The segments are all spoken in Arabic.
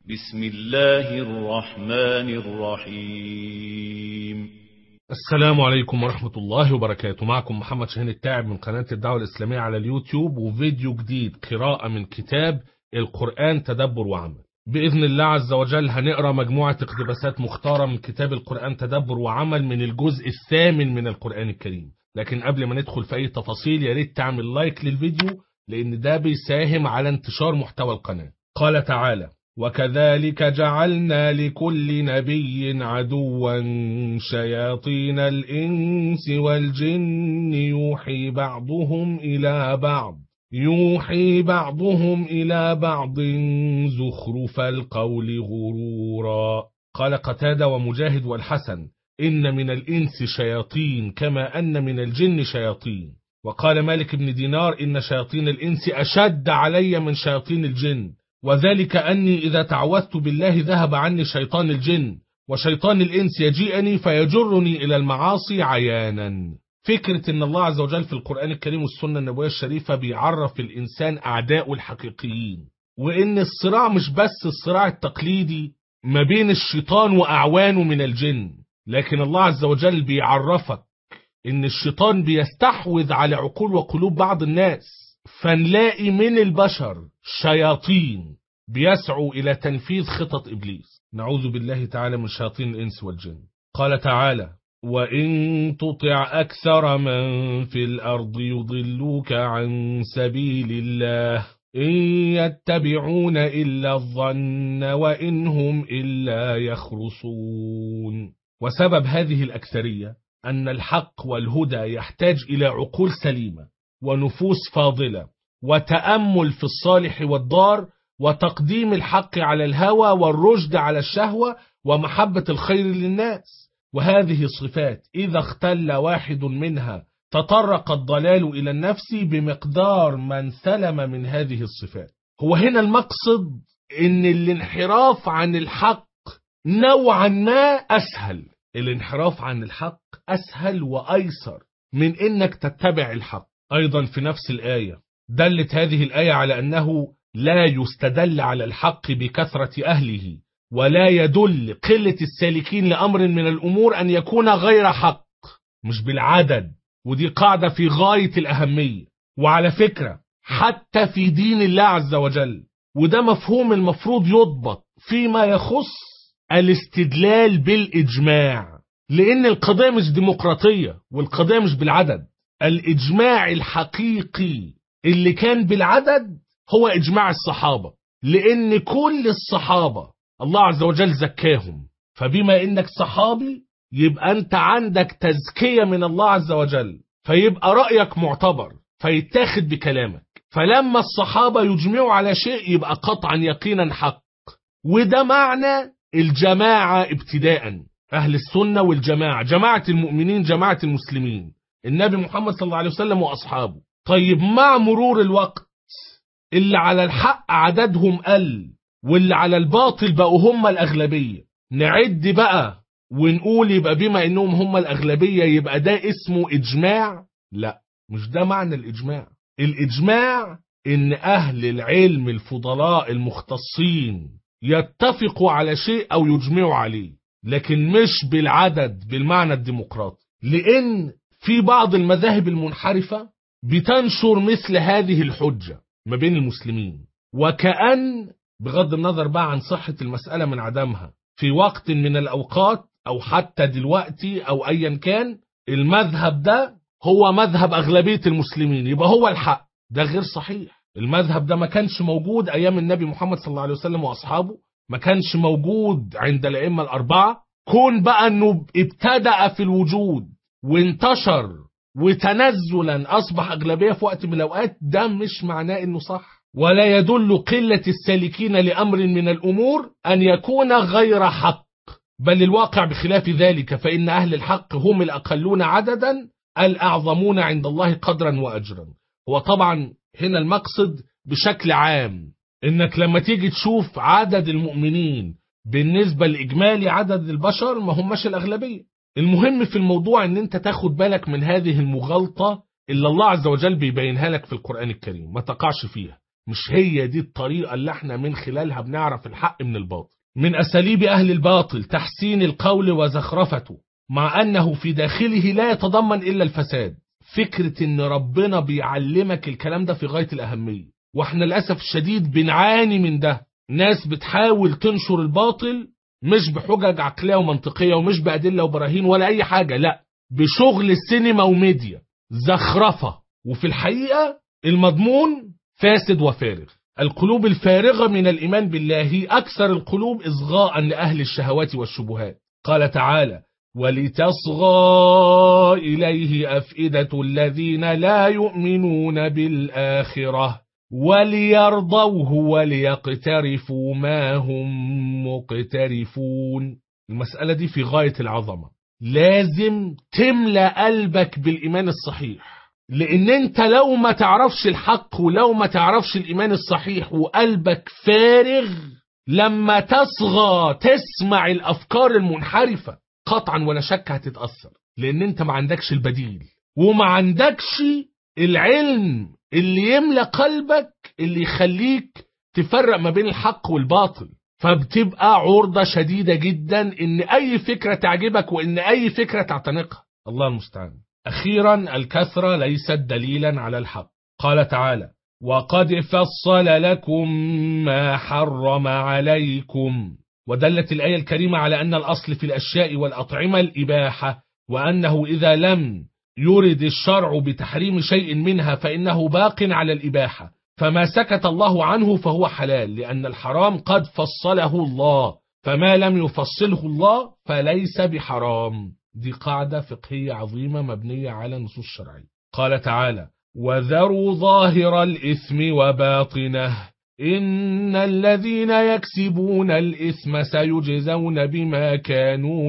بسم الله الرحمن الرحيم. السلام عليكم ورحمة الله وبركاته. معكم محمد شاهين التاعب من قناة الدعوة الإسلامية على اليوتيوب، وفيديو جديد قراءة من كتاب القرآن تدبر وعمل. بإذن الله عز وجل هنقرأ مجموعة اقتباسات مختارة من كتاب القرآن تدبر وعمل من الجزء الثامن من القرآن الكريم. لكن قبل ما ندخل في أي تفاصيل يا ريت تعمل لايك للفيديو، لأن ده بيساهم على انتشار محتوى القناة. قال تعالى: وكذلك جعلنا لكل نبي عدوا شياطين الإنس والجن يوحي بعضهم إلى بعض زخرف القول غرورا. قال قتادة ومجاهد والحسن: إن من الإنس شياطين كما أن من الجن شياطين. وقال مالك بن دينار: إن شياطين الإنس أشد علي من شياطين الجن، وذلك أني إذا تعوذت بالله ذهب عني شيطان الجن، وشيطان الإنس يجيئني فيجرني إلى المعاصي عيانا. فكرة أن الله عز وجل في القرآن الكريم والسنة النبوية الشريفة بيعرف الإنسان أعداء الحقيقيين، وإن الصراع مش بس الصراع التقليدي ما بين الشيطان وأعوانه من الجن، لكن الله عز وجل بيعرفك إن الشيطان بيستحوذ على عقول وقلوب بعض الناس، فنلاقي من البشر شياطين بيسعوا إلى تنفيذ خطط إبليس. نعوذ بالله تعالى من شياطين الإنس والجن. قال تعالى: وإن تطع أكثر من في الأرض يضلوك عن سبيل الله إن يتبعون إلا الظن وإن هم إلا يخرصون. وسبب هذه الأكثرية أن الحق والهدى يحتاج إلى عقول سليمة ونفوس فاضلة وتأمل في الصالح والضار، وتقديم الحق على الهوى والرشد على الشهوة ومحبة الخير للناس. وهذه صفات إذا اختل واحد منها تطرق الضلال إلى النفس بمقدار من سلم من هذه الصفات. هو هنا المقصد إن الانحراف عن الحق نوعا ما أسهل. الانحراف عن الحق أسهل وأيسر من إنك تتبع الحق. أيضا في نفس الآية دلت هذه الآية على أنه لا يستدل على الحق بكثرة أهله، ولا يدل قلة السالكين لأمر من الأمور أن يكون غير حق، مش بالعدد. ودي قاعدة في غاية الأهمية. وعلى فكرة حتى في دين الله عز وجل، وده مفهوم المفروض يضبط فيما يخص الاستدلال بالإجماع، لأن القضية مش ديمقراطية والقضية مش بالعدد. الإجماع الحقيقي اللي كان بالعدد هو إجماع الصحابة، لأن كل الصحابة الله عز وجل زكاهم، فبما إنك صحابي يبقى أنت عندك تزكية من الله عز وجل، فيبقى رأيك معتبر فيتاخد بكلامك. فلما الصحابة يجمعوا على شيء يبقى قطعا يقينا حق. وده معنى الجماعة ابتداء، أهل السنة والجماعة، جماعة المؤمنين، جماعة المسلمين، النبي محمد صلى الله عليه وسلم وأصحابه. طيب مع مرور الوقت اللي على الحق عددهم قل، واللي على الباطل بقوا هم الأغلبية. نعد بقى ونقول يبقى بما إنهم هم الأغلبية يبقى ده اسمه إجماع؟ لا، مش ده معنى الإجماع. الإجماع إن أهل العلم الفضلاء المختصين يتفقوا على شيء أو يجمعوا عليه، لكن مش بالعدد بالمعنى الديمقراطي. لأن في بعض المذاهب المنحرفة بتنشر مثل هذه الحجة ما بين المسلمين، وكأن بغض النظر بقى عن صحة المسألة من عدمها في وقت من الأوقات أو حتى دلوقتي أو أيا كان، المذهب ده هو مذهب أغلبية المسلمين يبقى هو الحق. ده غير صحيح. المذهب ده ما كانش موجود أيام النبي محمد صلى الله عليه وسلم وأصحابه، ما كانش موجود عند الأئمة الأربعة. كون بقى أنه ابتدأ في الوجود وانتشر وتنزلا أصبح أغلبية في وقت من الأوقات، ده مش معناه أنه صح، ولا يدل قلة السالكين لأمر من الأمور أن يكون غير حق، بل الواقع بخلاف ذلك، فإن أهل الحق هم الأقلون عددا الأعظمون عند الله قدرا وأجرا. وطبعا هنا المقصد بشكل عام إنك لما تيجي تشوف عدد المؤمنين بالنسبة لإجمالي عدد البشر ما هماش الأغلبية. المهم في الموضوع ان انت تاخد بالك من هذه المغالطة اللي الله عز وجل بيبينها لك في القرآن الكريم، ما تقعش فيها. مش هي دي الطريقة اللي احنا من خلالها بنعرف الحق من الباطل. من أساليب أهل الباطل تحسين القول وزخرفته، مع أنه في داخله لا يتضمن إلا الفساد. فكرة إن ربنا بيعلمك الكلام ده في غاية الأهمية، واحنا للأسف الشديد بنعاني من ده. ناس بتحاول تنشر الباطل مش بحجج عقلية ومنطقية ومش بأدلة وبراهين ولا أي حاجة، لا، بشغل السينما وميديا، زخرفة، وفي الحقيقة المضمون فاسد وفارغ. القلوب الفارغة من الإيمان بالله أكثر القلوب إصغاء لأهل الشهوات والشبهات. قال تعالى: ولتصغى إليه أفئدة الذين لا يؤمنون بالآخرة وليرضوه وليقترفوا ما هم مقترفون. المسألة دي في غاية العظمة. لازم تملأ قلبك بالإيمان الصحيح، لأن انت لو ما تعرفش الحق ولو ما تعرفش الإيمان الصحيح وقلبك فارغ، لما تصغى تسمع الأفكار المنحرفة قطعا ولا شك هتتأثر، لأن انت ما عندكش البديل وما عندكش العلم اللي يملأ قلبك اللي يخليك تفرق ما بين الحق والباطل. فبتبقى عرضة شديدة جدا ان اي فكرة تعجبك وان اي فكرة تعتنقها. الله المستعان. اخيرا، الكثرة ليست دليلا على الحق. قال تعالى: وقد فصل لكم ما حرم عليكم. ودلت الآية الكريمة على أن الأصل في الأشياء والأطعمة الإباحة، وأنه إذا لم يرد الشرع بتحريم شيء منها فإنه باق على الإباحة، فما سكت الله عنه فهو حلال، لأن الحرام قد فصله الله، فما لم يفصله الله فليس بحرام. دي قاعدة فقهية عظيمة مبنية على نصوص شرعية. قال تعالى: وذروا ظاهر الإثم وباطنه إن الذين يكسبون الإثم سيجزون بما كانوا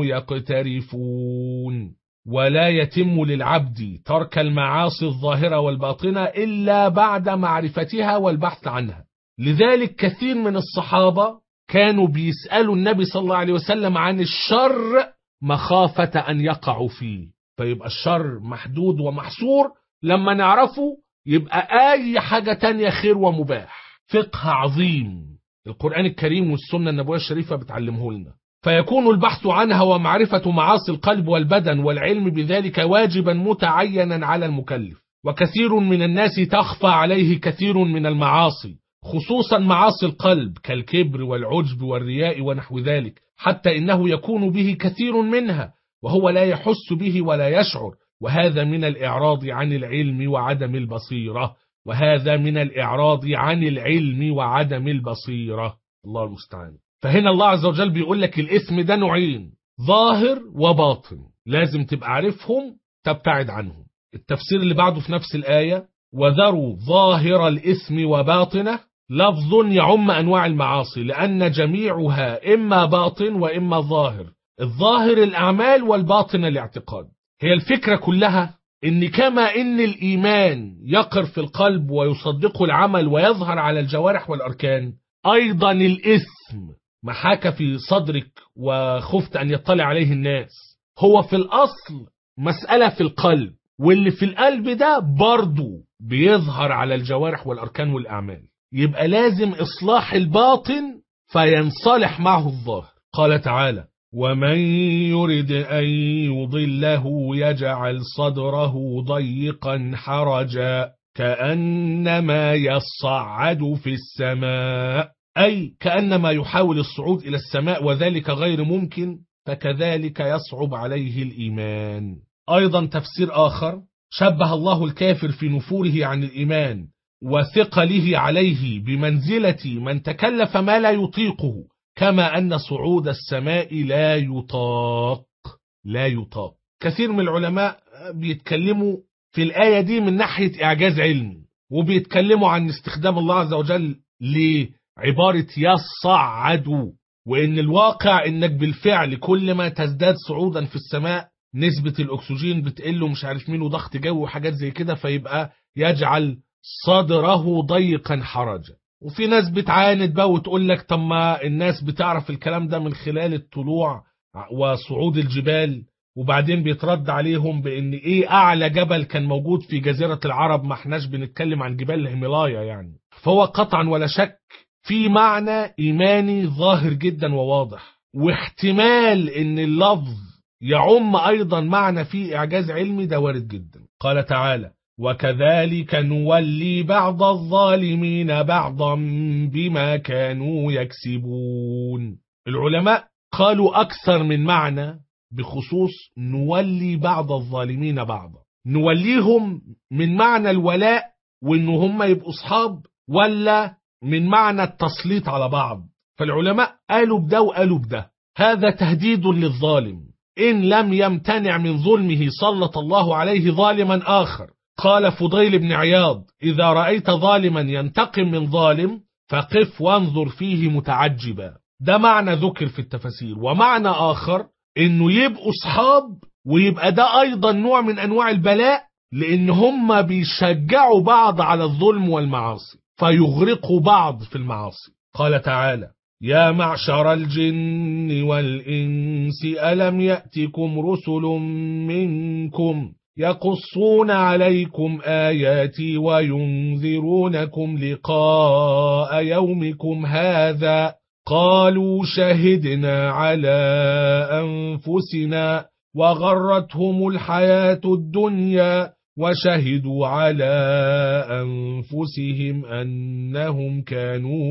يقترفون. ولا يتم للعبد ترك المعاصي الظاهرة والباطنة إلا بعد معرفتها والبحث عنها. لذلك كثير من الصحابة كانوا بيسألوا النبي صلى الله عليه وسلم عن الشر مخافة أن يقعوا فيه، فيبقى الشر محدود ومحصور. لما نعرفه يبقى أي حاجة تانية خير ومباح. فقه عظيم القرآن الكريم والسنة النبوية الشريفة بتعلمه لنا. فيكون البحث عنها ومعرفة معاصي القلب والبدن والعلم بذلك واجبا متعينا على المكلف. وكثير من الناس تخفى عليه كثير من المعاصي، خصوصا معاصي القلب كالكبر والعجب والرياء ونحو ذلك، حتى إنه يكون به كثير منها وهو لا يحس به ولا يشعر، وهذا من الإعراض عن العلم وعدم البصيرة. الله المستعان. فهنا الله عز وجل بيقول لك الإثم ده نوعين، ظاهر وباطن، لازم تبقى عارفهم تبتعد عنهم. التفسير اللي بعده في نفس الآية: وذروا ظاهر الإثم وباطنه، لفظ يعم أنواع المعاصي لأن جميعها إما باطن وإما ظاهر. الظاهر الأعمال والباطن الاعتقاد. هي الفكرة كلها إن كما إن الإيمان يقر في القلب ويصدقه العمل ويظهر على الجوارح والأركان، أيضا الإثم محاك في صدرك وخفت أن يطلع عليه الناس، هو في الأصل مسألة في القلب، واللي في القلب ده برضو بيظهر على الجوارح والأركان والأعمال. يبقى لازم إصلاح الباطن فينصلح معه الظاهر. قال تعالى: ومن يرد أن يضله يجعل صدره ضيقا حرجا كأنما يصعد في السماء، أي كأنما يحاول الصعود إلى السماء وذلك غير ممكن، فكذلك يصعب عليه الإيمان. أيضا تفسير آخر: شبه الله الكافر في نفوره عن الإيمان وثقله عليه بمنزلة من تكلف ما لا يطيقه، كما أن صعود السماء لا يطاق. كثير من العلماء بيتكلموا في الآية دي من ناحية إعجاز علمي، وبيتكلموا عن استخدام الله عز وجل لعبارة يصعد، وإن الواقع إنك بالفعل كل ما تزداد صعودا في السماء نسبة الأكسجين بتقل ومش عارف مين وضغط جو وحاجات زي كده، فيبقى يجعل صدره ضيقا حرجا. وفي ناس بتعاند بقى وتقول لك طب ما الناس بتعرف الكلام ده من خلال الطلوع وصعود الجبال، وبعدين بيترد عليهم بان ايه اعلى جبل كان موجود في جزيرة العرب، ما احناش بنتكلم عن جبال الهيمالايا يعني. فهو قطعا ولا شك في معنى إيماني ظاهر جدا وواضح، واحتمال ان اللفظ يعم أيضا معنى فيه إعجاز علمي ده وارد جدا. قال تعالى: وكذلك نولي بعض الظالمين بعضا بما كانوا يكسبون. العلماء قالوا أكثر من معنى بخصوص نولي بعض الظالمين بعضا. نوليهم من معنى الولاء وإن هم يبقوا أصحاب، ولا من معنى التسليط على بعض؟ فالعلماء قالوا بده وقالوا بده. هذا تهديد للظالم، إن لم يمتنع من ظلمه سلط الله عليه ظالما آخر. قال فضيل بن عياض: إذا رأيت ظالما ينتقم من ظالم فقف وانظر فيه متعجبا. ده معنى ذكر في التفاسير. ومعنى آخر إنه يبقوا صحاب، ويبقى ده أيضا نوع من أنواع البلاء، لأن هم بيشجعوا بعض على الظلم والمعاصي فيغرقوا بعض في المعاصي. قال تعالى: يا معشر الجن والإنس ألم يأتكم رسل منكم يقصون عليكم آياتي وينذرونكم لقاء يومكم هذا قالوا شهدنا على أنفسنا وغرتهم الحياة الدنيا وشهدوا على أنفسهم أنهم كانوا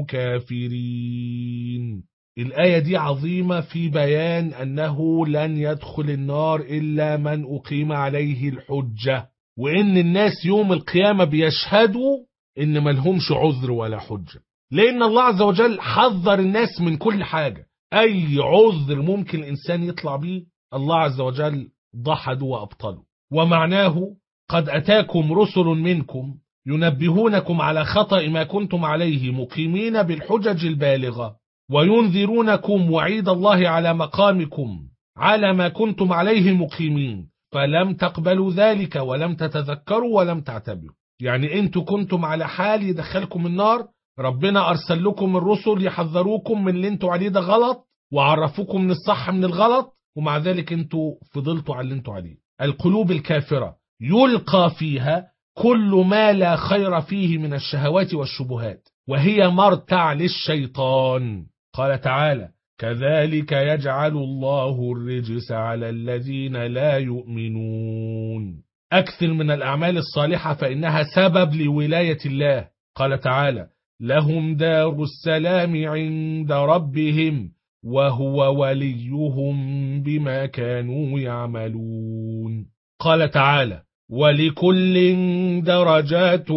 كافرين. الآية دي عظيمة في بيان أنه لن يدخل النار إلا من أقيم عليه الحجة، وإن الناس يوم القيامة بيشهدوا إن ملهمش عذر ولا حجة، لأن الله عز وجل حذر الناس من كل حاجة. أي عذر ممكن الإنسان يطلع بيه الله عز وجل ضحد وأبطله. ومعناه: قد أتاكم رسل منكم ينبهونكم على خطأ ما كنتم عليه مقيمين بالحجج البالغة، وينذرونكم وعيد الله على مقامكم على ما كنتم عليه مقيمين، فلم تقبلوا ذلك ولم تتذكروا ولم تعتبروا. يعني انتوا كنتم على حال يدخلكم النار، ربنا أرسل لكم الرسل يحذروكم من اللي انتوا عليه ده غلط، وعرفوكم من الصح من الغلط، ومع ذلك انتوا فضلتوا على اللي انتوا عليه. القلوب الكافرة يلقى فيها كل ما لا خير فيه من الشهوات والشبهات، وهي مرتع للشيطان. قال تعالى: كذلك يجعل الله الرجس على الذين لا يؤمنون. أكثر من الأعمال الصالحة فإنها سبب لولاية الله. قال تعالى: لهم دار السلام عند ربهم وهو وليهم بما كانوا يعملون. قال تعالى: ولكل درجات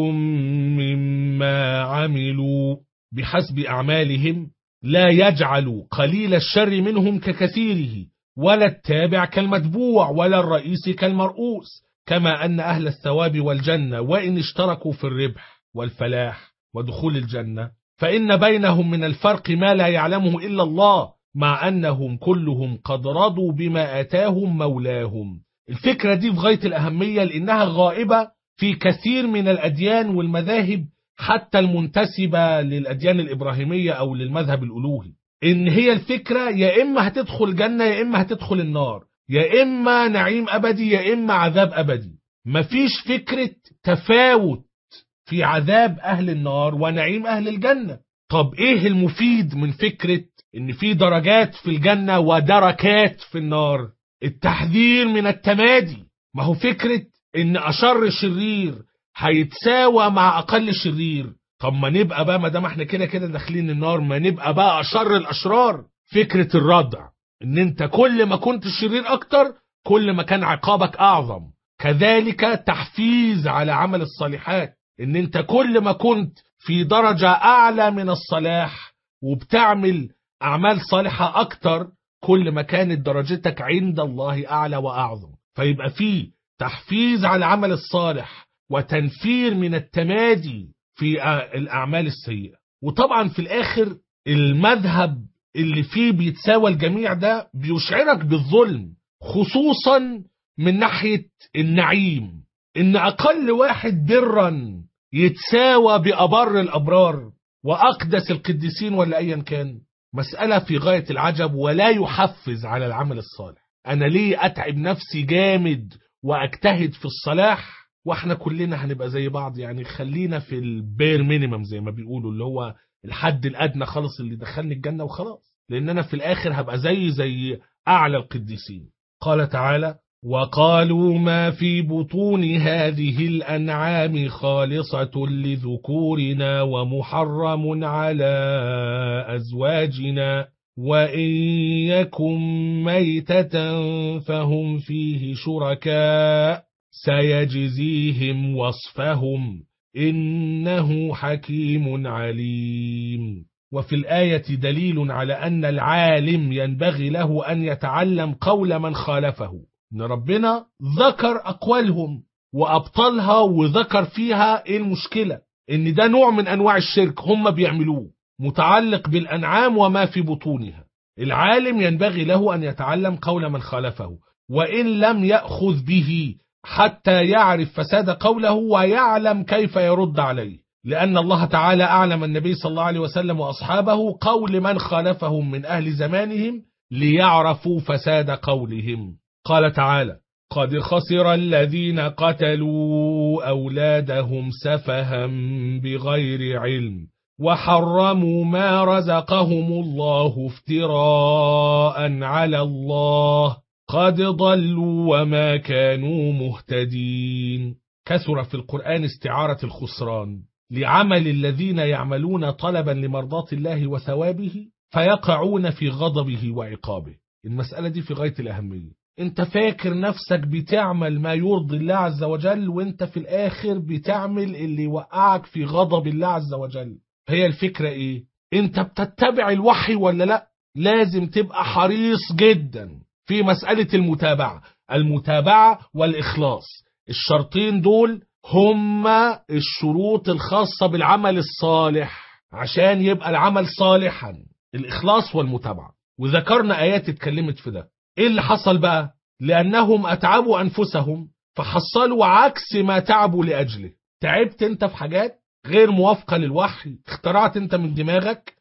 مما عملوا بحسب أعمالهم، لا يجعل قليل الشر منهم ككثيره، ولا التابع كالمتبوع، ولا الرئيس كالمرؤوس، كما أن أهل الثواب والجنة وإن اشتركوا في الربح والفلاح ودخول الجنة فإن بينهم من الفرق ما لا يعلمه إلا الله، مع أنهم كلهم قد رضوا بما آتاهم مولاهم. الفكرة دي في غاية الأهمية، لأنها غائبة في كثير من الأديان والمذاهب، حتى المنتسبة للأديان الإبراهيمية أو للمذهب الألوهي، إن هي الفكرة يا إما هتدخل جنة يا إما هتدخل النار، يا إما نعيم أبدي يا إما عذاب أبدي. مفيش فكرة تفاوت في عذاب أهل النار ونعيم أهل الجنة. طب إيه المفيد من فكرة إن في درجات في الجنة ودركات في النار؟ التحذير من التمادي. ما هو فكرة إن أشر شرير هيتساوى مع أقل شرير. طب ما نبقى بقى، ما دام احنا كده كده داخلين النار، ما نبقى بقى أشر الأشرار. فكرة الردع، إن أنت كل ما كنت شرير أكتر كل ما كان عقابك أعظم. كذلك تحفيز على عمل الصالحات، إن أنت كل ما كنت في درجة أعلى من الصلاح وبتعمل أعمال صالحة أكتر كل ما كانت درجتك عند الله أعلى وأعظم. فيبقى فيه تحفيز على العمل الصالح وتنفير من التمادي في الأعمال السيئة. وطبعا في الآخر المذهب اللي فيه بيتساوى الجميع ده بيشعرك بالظلم، خصوصا من ناحية النعيم، إن أقل واحد برا يتساوى بأبر الأبرار وأقدس القديسين ولا أيا كان. مسألة في غاية العجب، ولا يحفز على العمل الصالح. أنا ليه أتعب نفسي جامد وأجتهد في الصلاح واحنا كلنا هنبقى زي بعض، يعني خلينا في البير مينيمم زي ما بيقولوا، اللي هو الحد الأدنى خالص اللي دخلني الجنة وخلاص، لأن أنا في الآخر هبقى زي أعلى القديسين. قال تعالى: وقالوا ما في بطون هذه الأنعام خالصة لذكورنا ومحرم على أزواجنا وإن يكن ميتة فهم فيه شركاء سيجزيهم وصفهم إنه حكيم عليم. وفي الآية دليل على أن العالم ينبغي له أن يتعلم قول من خالفه، إن ربنا ذكر أقوالهم وأبطلها وذكر فيها إيه المشكلة، إن ده نوع من أنواع الشرك هم بيعملوه متعلق بالأنعام وما في بطونها. العالم ينبغي له أن يتعلم قول من خالفه وإن لم يأخذ به حتى يعرف فساد قوله ويعلم كيف يرد عليه، لأن الله تعالى أعلم النبي صلى الله عليه وسلم وأصحابه قول من خالفهم من أهل زمانهم ليعرفوا فساد قولهم. قال تعالى: قد خسر الذين قتلوا أولادهم سفها بغير علم وحرموا ما رزقهم الله افتراء على الله قد ضلوا وما كانوا مهتدين. كثر في القرآن استعارة الخسران لعمل الذين يعملون طلبا لمرضات الله وثوابه فيقعون في غضبه وعقابه. المسألة دي في غاية الأهمية. انت فاكر نفسك بتعمل ما يرضي الله عز وجل وانت في الآخر بتعمل اللي يوقعك في غضب الله عز وجل. هي الفكرة ايه؟ انت بتتبع الوحي ولا لا؟ لازم تبقى حريص جدا في مسألة المتابعة والإخلاص. الشرطين دول هما الشروط الخاصة بالعمل الصالح عشان يبقى العمل صالحا، الإخلاص والمتابعة. وذكرنا آيات اتكلمت في ده. إيه اللي حصل بقى؟ لأنهم أتعبوا أنفسهم فحصلوا عكس ما تعبوا لأجله. تعبت انت في حاجات غير موافقة للوحي، اخترعت انت من دماغك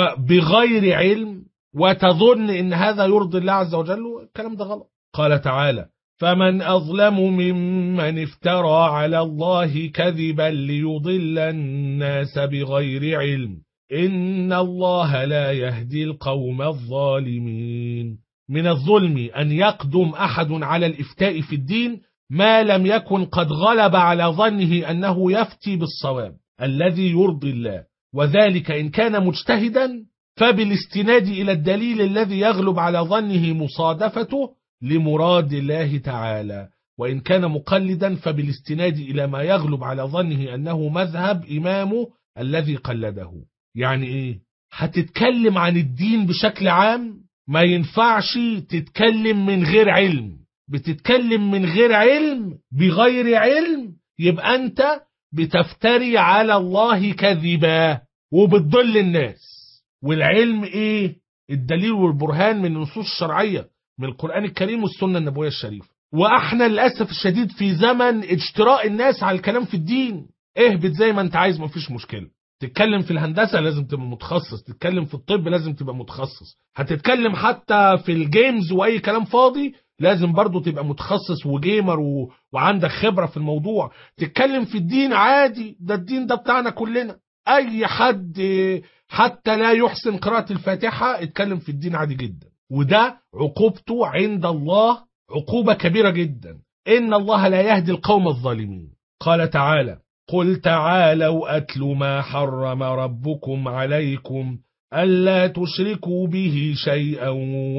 وبغير علم وتظن ان هذا يرضي الله عز وجل، الكلام ده غلط. قال تعالى: فمن أظلم ممن افترى على الله كذبا ليضل الناس بغير علم إن الله لا يهدي القوم الظالمين. من الظلم أن يقدم أحد على الإفتاء في الدين ما لم يكن قد غلب على ظنه أنه يفتي بالصواب الذي يرضي الله، وذلك إن كان مجتهدا فبالاستناد إلى الدليل الذي يغلب على ظنه مصادفته لمراد الله تعالى، وإن كان مقلدا فبالاستناد إلى ما يغلب على ظنه أنه مذهب إمامه الذي قلده. يعني إيه؟ هتتكلم عن الدين بشكل عام، ما ينفعش تتكلم من غير علم. بتتكلم من غير علم بغير علم يبقى أنت بتفتري على الله كذبا وبتضل الناس. والعلم إيه؟ الدليل والبرهان من النصوص الشرعية من القرآن الكريم والسنة النبوية الشريفة. وإحنا للأسف الشديد في زمن اجتراء الناس على الكلام في الدين. اهبط زي ما انت عايز، مفيش مشكلة. تتكلم في الهندسة لازم تبقى متخصص، تتكلم في الطب لازم تبقى متخصص، هتتكلم حتى في الجيمز وأي كلام فاضي لازم برضو تبقى متخصص وجيمر وعندك خبرة في الموضوع. تتكلم في الدين عادي، ده الدين ده بتاعنا كلنا. أي حد حتى لا يحسن قراءة الفاتحة اتكلم في الدين عادي جدا، وده عقوبته عند الله عقوبة كبيرة جدا. إن الله لا يهدي القوم الظالمين. قال تعالى: قل تعالوا أتل ما حرم ربكم عليكم ألا تشركوا به شيئا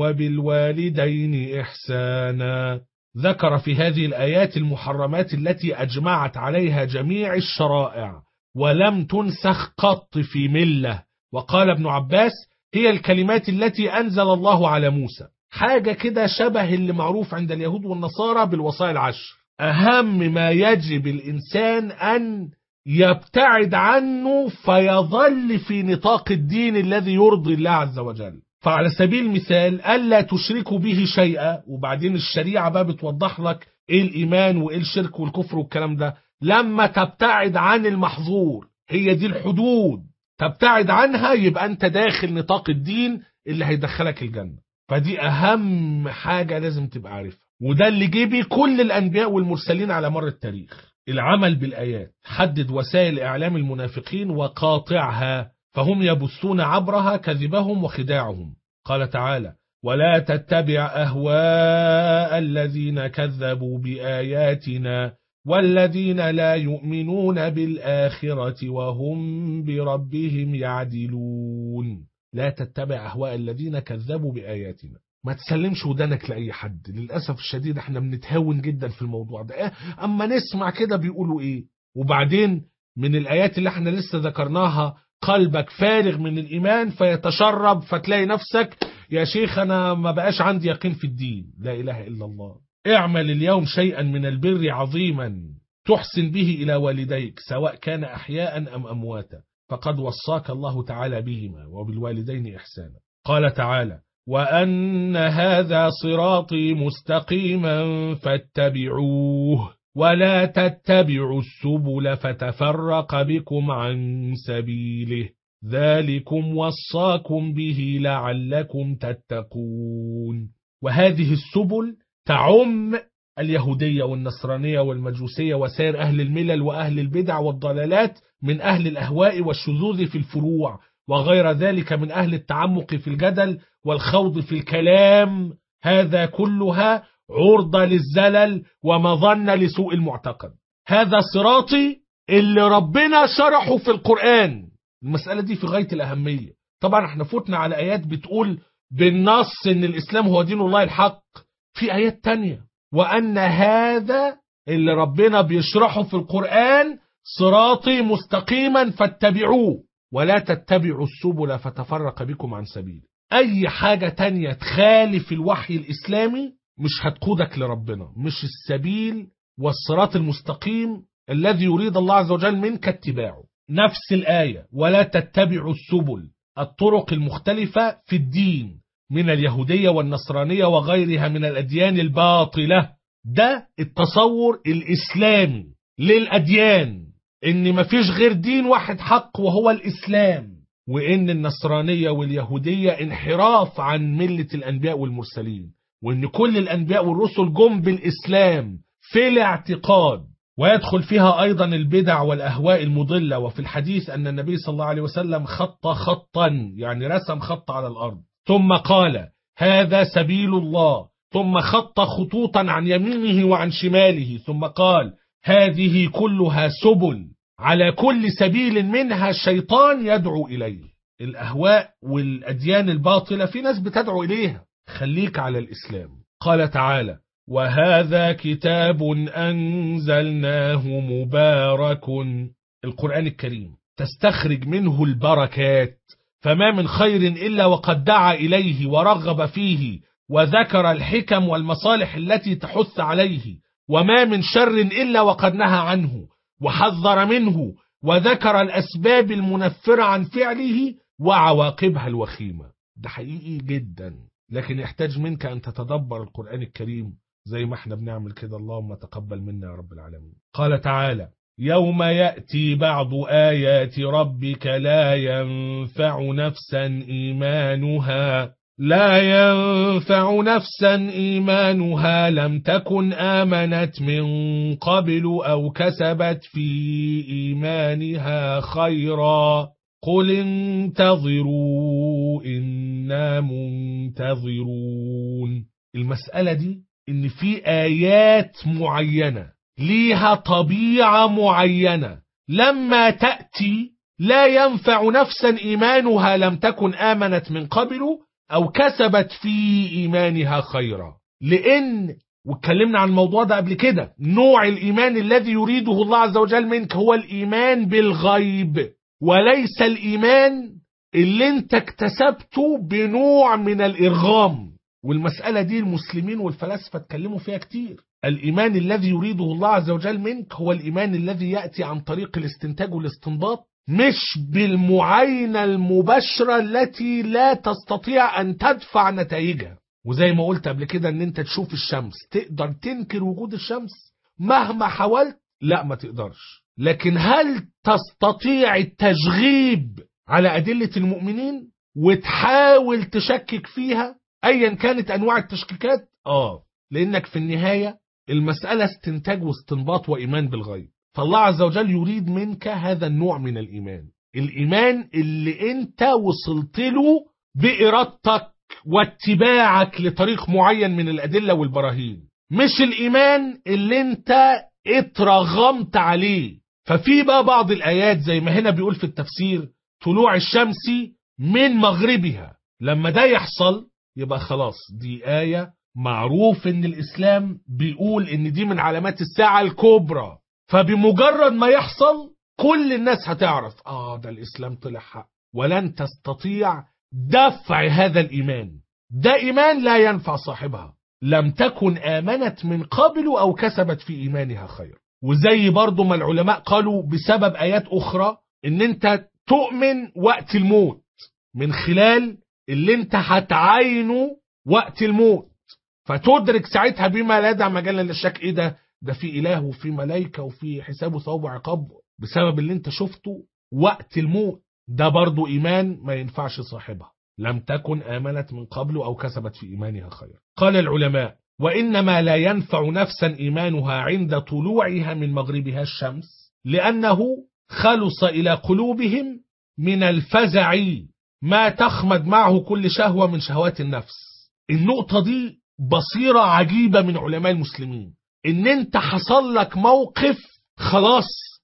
وبالوالدين إحسانا. ذكر في هذه الآيات المحرمات التي أجمعت عليها جميع الشرائع ولم تنسخ قط في ملة. وقال ابن عباس: هي الكلمات التي أنزل الله على موسى، حاجة كده شبه اللي معروف عند اليهود والنصارى بالوصايا العشر. أهم ما يجب الإنسان أن يبتعد عنه فيظل في نطاق الدين الذي يرضي الله عز وجل. فعلى سبيل المثال ألا تشركوا به شيئا، وبعدين الشريعة بقى بتوضح لك إيه الإيمان وإيه الشرك والكفر والكلام ده. لما تبتعد عن المحظور، هي دي الحدود، تبتعد عنها يبقى أنت داخل نطاق الدين اللي هيدخلك الجنة. فدي أهم حاجة لازم تبقى عارفها، وده اللي جه بيه كل الأنبياء والمرسلين على مر التاريخ. العمل بالآيات، حدد وسائل إعلام المنافقين وقاطعها، فهم يبثون عبرها كذبهم وخداعهم. قال تعالى: ولا تتبع أهواء الذين كذبوا بآياتنا والذين لا يؤمنون بالآخرة وهم بربهم يعدلون. لا تتبع أهواء الذين كذبوا بآياتنا. ما تسلمش ودانك لأي حد. للأسف الشديد احنا بنتهاون جدا في الموضوع ده. أما نسمع كده بيقولوا إيه، وبعدين من الآيات اللي احنا لسه ذكرناها قلبك فارغ من الإيمان فيتشرب، فتلاقي نفسك يا شيخ أنا ما بقاش عندي يقين في الدين. لا إله إلا الله. اعمل اليوم شيئا من البر عظيما تحسن به إلى والديك سواء كان أحياء أم أمواتا، فقد وصاك الله تعالى بهما وبالوالدين إحسانا. قال تعالى: وأن هذا صراطي مستقيما فاتبعوه ولا تتبعوا السبل فتفرق بكم عن سبيله ذلكم وصاكم به لعلكم تتقون. وهذه السبل تعم اليهودية والنصرانية والمجوسية وسائر أهل الملل وأهل البدع والضلالات من أهل الأهواء والشذوذ في الفروع وغير ذلك من أهل التعمق في الجدل والخوض في الكلام. هذا كلها عرضة للزلل ومظنة لسوء المعتقد. هذا صراطي اللي ربنا شرحه في القرآن. المسألة دي في غاية الأهمية. طبعا احنا فوتنا على آيات بتقول بالنص ان الإسلام هو دين الله الحق. في آيات تانية وأن هذا اللي ربنا بيشرحه في القرآن صراطي مستقيما فاتبعوه ولا تتبعوا السبل فتفرق بكم عن سبيل. أي حاجة تانية تخالف الوحي الإسلامي مش هتقودك لربنا، مش السبيل والصراط المستقيم الذي يريد الله عز وجل منك اتباعه. نفس الآية: ولا تتبعوا السبل، الطرق المختلفة في الدين من اليهودية والنصرانية وغيرها من الأديان الباطلة. ده التصور الإسلامي للأديان، إن مفيش غير دين واحد حق وهو الإسلام، وإن النصرانية واليهودية انحراف عن ملة الأنبياء والمرسلين، وإن كل الأنبياء والرسل جم بالإسلام في الاعتقاد. ويدخل فيها أيضا البدع والأهواء المضلة. وفي الحديث أن النبي صلى الله عليه وسلم خط خطا، يعني رسم خط على الأرض، ثم قال: هذا سبيل الله، ثم خط خطوطا عن يمينه وعن شماله، ثم قال: هذه كلها سبل، على كل سبيل منها الشيطان يدعو إليه. الأهواء والأديان الباطلة في ناس بتدعو إليها، خليك على الإسلام. قال تعالى: وهذا كتاب أنزلناه مبارك، القرآن الكريم تستخرج منه البركات، فما من خير إلا وقد دعا إليه ورغب فيه وذكر الحكم والمصالح التي تحث عليه، وما من شر إلا وقد نهى عنه وحذر منه وذكر الأسباب المنفرة عن فعله وعواقبها الوخيمة. ده حقيقي جدا، لكن يحتاج منك أن تتدبر القرآن الكريم زي ما احنا بنعمل كده. اللهم تقبل منا يا رب العالمين. قال تعالى: يوم يأتي بعض آيات ربك لا ينفع نفسا إيمانها لم تكن آمنت من قبل أو كسبت في إيمانها خيرا قل انتظروا إنا منتظرون. المسألة دي إن في آيات معينة ليها طبيعة معينة لما تأتي لا ينفع نفسا إيمانها لم تكن آمنت من قبل أو كسبت في إيمانها خيرا. لأن واتكلمنا عن الموضوع ده قبل كده، نوع الإيمان الذي يريده الله عز وجل منك هو الإيمان بالغيب، وليس الإيمان اللي انت اكتسبته بنوع من الإرغام. والمسألة دي المسلمين والفلاسفة اتكلموا فيها كتير. الإيمان الذي يريده الله عز وجل منك هو الإيمان الذي يأتي عن طريق الاستنتاج والاستنباط، مش بالمعاينة المباشرة التي لا تستطيع أن تدفع نتائجها. وزي ما قلت قبل كده ان انت تشوف الشمس تقدر تنكر وجود الشمس مهما حاولت؟ لا، ما تقدرش. لكن هل تستطيع التشغيب على أدلة المؤمنين وتحاول تشكك فيها أيا كانت أنواع التشكيكات؟ لأنك في النهاية المسألة استنتاج واستنباط وإيمان بالغيب. فالله عز وجل يريد منك هذا النوع من الإيمان، الإيمان اللي انت وصلت له بإرادتك واتباعك لطريق معين من الأدلة والبراهين، مش الإيمان اللي انت اترغمت عليه. ففي بقى بعض الآيات زي ما هنا بيقول في التفسير طلوع الشمس من مغربها، لما ده يحصل يبقى خلاص دي آية معروف ان الإسلام بيقول ان دي من علامات الساعة الكبرى، فبمجرد ما يحصل كل الناس هتعرف ده الإسلام طلع حق، ولن تستطيع دفع هذا الإيمان. ده إيمان لا ينفع صاحبها لم تكن آمنت من قبل أو كسبت في إيمانها خير. وزي برضو ما العلماء قالوا بسبب آيات أخرى ان انت تؤمن وقت الموت من خلال اللي انت هتعينه وقت الموت، فتدرك ساعتها بما لا يدع مجالا للشك ايه ده في اله وفي ملائكه وفي حساب وثواب وعقاب بسبب اللي انت شفته وقت الموت. ده برضو ايمان ما ينفعش صاحبها لم تكن آمنت من قبل او كسبت في ايمانها خير. قال العلماء وانما لا ينفع نفسا ايمانها عند طلوعها من مغربها الشمس لانه خلص الى قلوبهم من الفزع ما تخمد معه كل شهوة من شهوات النفس. النقطة دي بصيرة عجيبة من علماء المسلمين، ان انت حصل لك موقف خلاص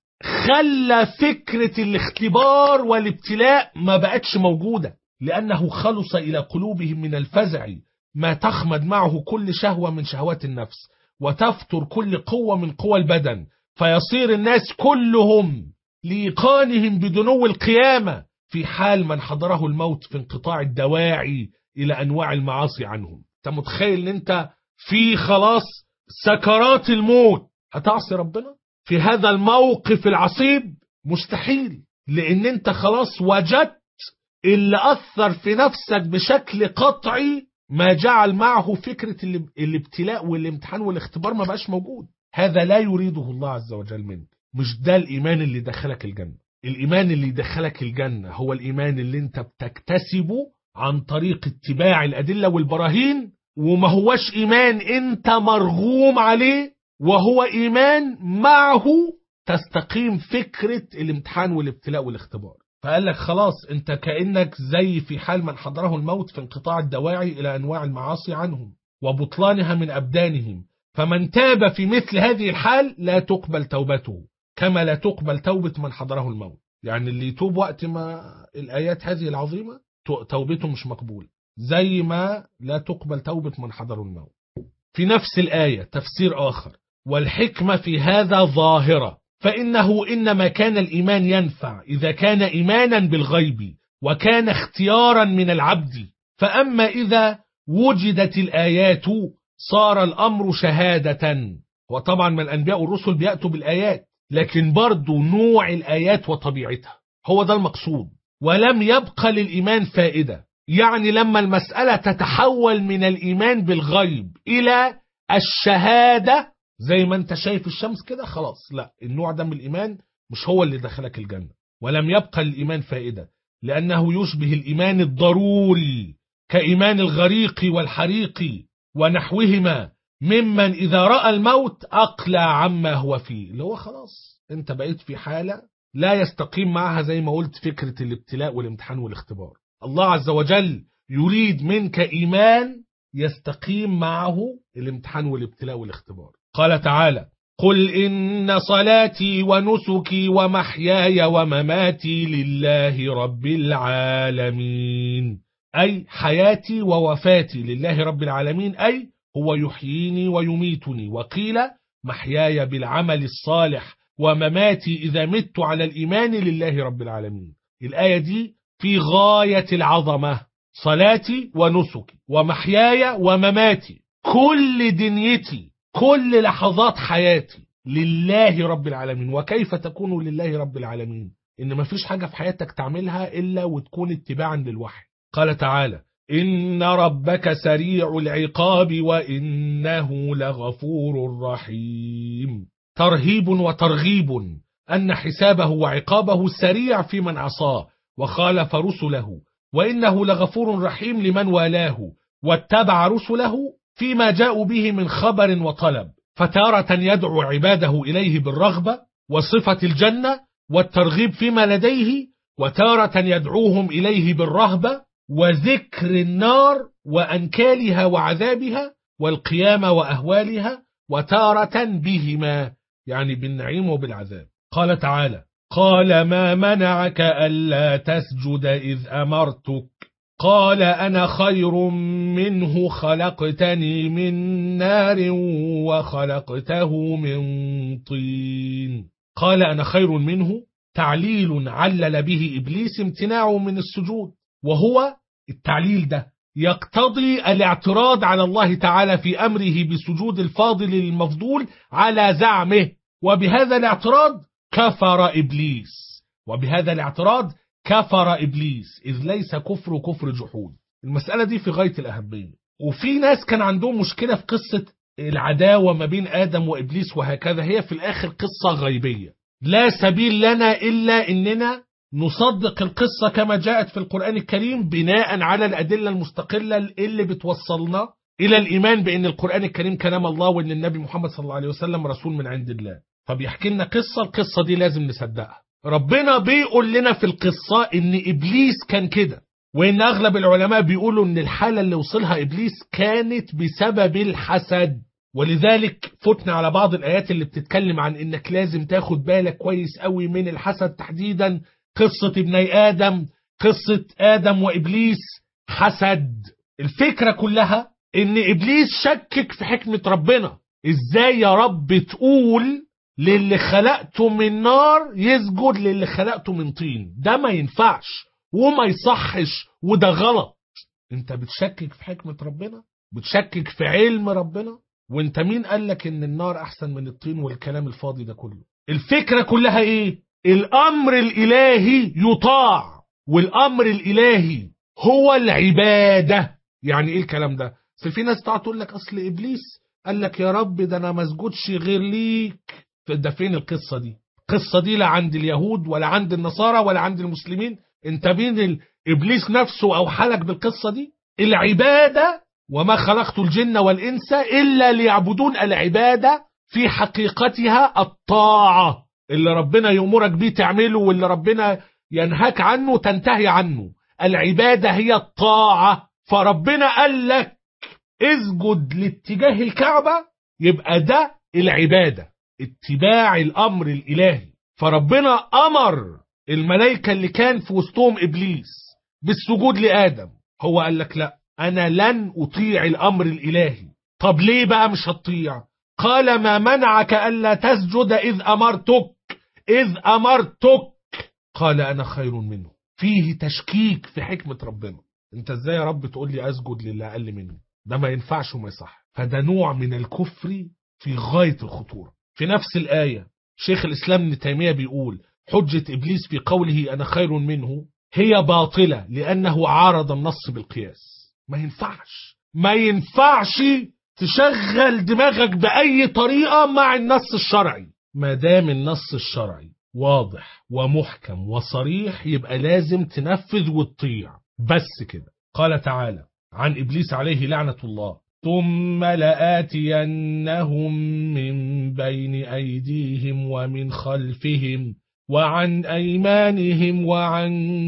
خلى فكرة الاختبار والابتلاء ما بقتش موجودة، لأنه خلص إلى قلوبهم من الفزع ما تخمد معه كل شهوة من شهوات النفس وتفتر كل قوة من قوى البدن، فيصير الناس كلهم لإيقانهم بدنو القيامة في حال من حضره الموت في انقطاع الدواعي إلى أنواع المعاصي عنهم. انت متخيل ان انت في خلاص سكرات الموت هتعصي ربنا في هذا الموقف العصيب؟ مستحيل، لان انت خلاص وجدت اللي أثر في نفسك بشكل قطعي ما جعل معه فكرة الابتلاء والامتحان والاختبار ما بقاش موجود. هذا لا يريده الله عز وجل منك. مش ده الإيمان اللي دخلك الجنة. الإيمان اللي دخلك الجنة هو الإيمان اللي انت بتكتسبه عن طريق اتباع الأدلة والبراهين، وما هوش إيمان انت مرغوم عليه، وهو إيمان معه تستقيم فكرة الامتحان والابتلاء والاختبار. فقال لك خلاص انت كأنك زي في حال من حضره الموت في انقطاع الدواعي إلى أنواع المعاصي عنهم وبطلانها من أبدانهم، فمن تاب في مثل هذه الحال لا تقبل توبته كما لا تقبل توبة من حضره الموت. يعني اللي يتوب وقت ما الآيات هذه العظيمة توبته مش مقبول، زي ما لا تقبل توبة من حضره الموت. في نفس الآية تفسير آخر: والحكمة في هذا ظاهرة، فإنه إنما كان الإيمان ينفع إذا كان إيمانا بالغيب وكان اختيارا من العبد، فأما إذا وجدت الآيات صار الأمر شهادة. وطبعا من الأنبياء والرسل بيأتوا بالآيات، لكن برضو نوع الآيات وطبيعتها هو ده المقصود. ولم يبقى للإيمان فائدة، يعني لما المسألة تتحول من الإيمان بالغيب إلى الشهادة زي ما انت شايف الشمس كده، خلاص لا، النوع ده من الإيمان مش هو اللي دخلك الجنة. ولم يبقى للإيمان فائدة لأنه يشبه الإيمان الضروري كإيمان الغريق والحريق ونحوهما ممن إذا رأى الموت أقلع عما هو فيه، اللي هو خلاص انت بقيت في حالة لا يستقيم معها زي ما قلت فكرة الابتلاء والامتحان والاختبار. الله عز وجل يريد منك إيمان يستقيم معه الامتحان والابتلاء والاختبار. قال تعالى: قل إن صلاتي ونسكي ومحياي ومماتي لله رب العالمين، أي حياتي ووفاتي لله رب العالمين، أي هو يحييني ويميتني. وقيل محياي بالعمل الصالح ومماتي إذا مت على الإيمان لله رب العالمين. الآية دي في غاية العظمة. صلاتي ونسكي ومحياي ومماتي، كل دنيتي كل لحظات حياتي لله رب العالمين. وكيف تكون لله رب العالمين؟ إن مفيش حاجة في حياتك تعملها إلا وتكون اتباعا للوحي. قال تعالى: إن ربك سريع العقاب وإنه لغفور رحيم. ترهيب وترغيب أن حسابه وعقابه سريع في من عصاه وخالف رسله، وإنه لغفور رحيم لمن والاه واتبع رسله فيما جاءوا به من خبر وطلب، فتارة يدعو عباده إليه بالرغبة وصفة الجنة والترغيب فيما لديه، وتارة يدعوهم إليه بالرهبة وذكر النار وأنكالها وعذابها والقيامة وأهوالها، وتارة بهما يعني بالنعيم وبالعذاب. قال تعالى: قال ما منعك ألا تسجد إذ أمرتك قال أنا خير منه خلقتني من نار وخلقته من طين. قال أنا خير منه تعليل علل به إبليس امتناعه من السجود، وهو التعليل ده يقتضي الاعتراض على الله تعالى في أمره بسجود الفاضل للمفضول على زعمه، وبهذا الاعتراض كفر إبليس إذ ليس كفر جحود. المسألة دي في غاية الأهمية، وفي ناس كان عندهم مشكلة في قصة العداوة ما بين آدم وإبليس وهكذا. هي في الآخر قصة غيبية، لا سبيل لنا إلا إننا نصدق القصة كما جاءت في القرآن الكريم بناء على الأدلة المستقلة اللي بتوصلنا إلى الإيمان بأن القرآن الكريم كلام الله، وأن النبي محمد صلى الله عليه وسلم رسول من عند الله. فبيحكي لنا القصة دي لازم نصدقها. ربنا بيقول لنا في القصة إن إبليس كان كده، وإن أغلب العلماء بيقولوا إن الحالة اللي وصلها إبليس كانت بسبب الحسد، ولذلك فتنا على بعض الآيات اللي بتتكلم عن إنك لازم تاخد بالك كويس قوي من الحسد، تحديدا قصة ابني آدم، قصة آدم وإبليس، حسد. الفكرة كلها إن إبليس شكك في حكمة ربنا. إزاي يا رب تقول للي خلقته من نار يسجد للي خلقته من طين؟ ده ما ينفعش وما يصحش، وده غلط. انت بتشكك في حكمة ربنا، بتشكك في علم ربنا، وانت مين قالك ان النار احسن من الطين والكلام الفاضي ده كله؟ الفكرة كلها ايه؟ الامر الالهي يطاع، والامر الالهي هو العبادة. يعني ايه الكلام ده؟ في ناس تقول لك اصل ابليس قال لك يا رب ده انا ما اسجدش غير ليك. ده فين القصة دي؟ القصة دي لا عند اليهود ولا عند النصارى ولا عند المسلمين. انت مين ابليس نفسه او حالك بالقصة دي؟ العبادة، وما خلقت الجن والانس الا ليعبدون. العبادة في حقيقتها الطاعة، اللي ربنا يأمرك بيه تعمله واللي ربنا ينهاك عنه تنتهي عنه. العبادة هي الطاعة. فربنا قال لك اسجد لاتجاه الكعبة، يبقى ده العبادة، اتباع الامر الالهي. فربنا امر الملائكة اللي كان في وسطهم ابليس بالسجود لآدم، هو قال لك لا، انا لن اطيع الامر الالهي. طب ليه بقى مش هتطيع؟ قال ما منعك الا تسجد اذ امرتك قال انا خير منه. فيه تشكيك في حكمة ربنا. انت ازاي يا رب تقول لي اسجد للي اقل مني؟ ده ما ينفعش وما يصح. فده نوع من الكفر في غاية الخطورة. في نفس الآية شيخ الإسلام ابن تيمية بيقول حجة إبليس في قوله أنا خير منه هي باطلة لأنه عارض النص بالقياس. ما ينفعش تشغل دماغك بأي طريقة مع النص الشرعي. ما دام النص الشرعي واضح ومحكم وصريح يبقى لازم تنفذ وتطيع، بس كده. قال تعالى عن إبليس عليه لعنة الله: ثم لآتينهم من بين أيديهم ومن خلفهم وعن أيمانهم وعن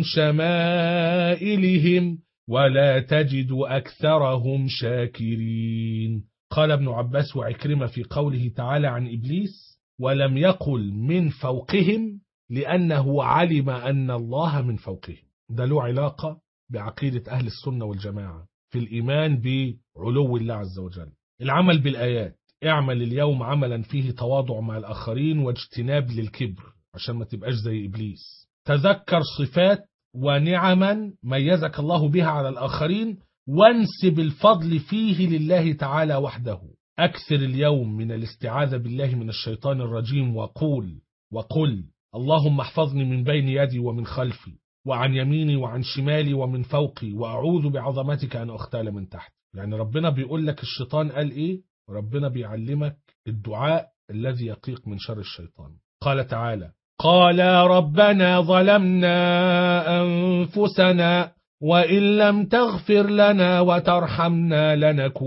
شمائلهم ولا تجد أكثرهم شاكرين. قال ابن عباس وعكرمة في قوله تعالى عن إبليس: ولم يقل من فوقهم لأنه علم أن الله من فوقهم. ده له علاقة بعقيدة أهل السنة والجماعة في الإيمان بعلو الله عز وجل. العمل بالآيات: اعمل اليوم عملا فيه تواضع مع الآخرين واجتناب للكبر عشان ما تبقاش زي إبليس. تذكر صفات ونعما ميزك الله بها على الآخرين وانسب الفضل فيه لله تعالى وحده. أكثر اليوم من الاستعاذة بالله من الشيطان الرجيم وقل اللهم احفظني من بين يدي ومن خلفي وعن يميني وعن شمالي ومن فوقي وأعوذ بعظمتك أن أختال من تحت. يعني ربنا بيقول لك الشيطان قال إيه، وربنا بيعلمك الدعاء الذي يقيق من شر الشيطان. قال تعالى: قال ربنا ظلمنا أنفسنا وإن لم تغفر لنا وترحمنا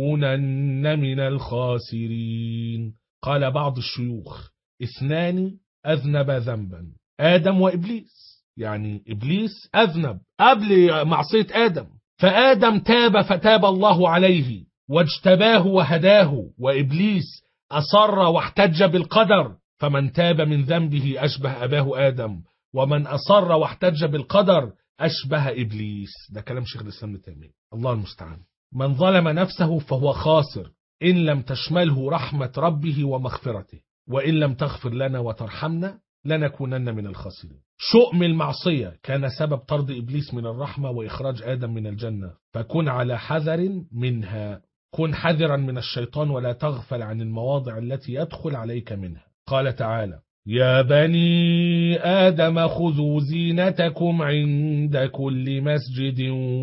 لنكونن من الخاسرين. قال بعض الشيوخ: اثنان أذنب ذنبا، آدم وإبليس، يعني إبليس أذنب قبل معصية آدم، فآدم تاب فتاب الله عليه واجتباه وهداه، وإبليس أصر واحتج بالقدر، فمن تاب من ذنبه أشبه أباه آدم، ومن أصر واحتج بالقدر أشبه إبليس. ده كلام شيخ الإسلام ابن تيمية، الله المستعان. من ظلم نفسه فهو خاسر إن لم تشمله رحمة ربه ومغفرته، وإن لم تغفر لنا وترحمنا لنكونن من الخاسرين. شؤم المعصية كان سبب طرد إبليس من الرحمة وإخراج آدم من الجنة، فكن على حذر منها، كن حذرا من الشيطان ولا تغفل عن المواضع التي يدخل عليك منها. قال تعالى: يا بني آدم خذوا زينتكم عند كل مسجد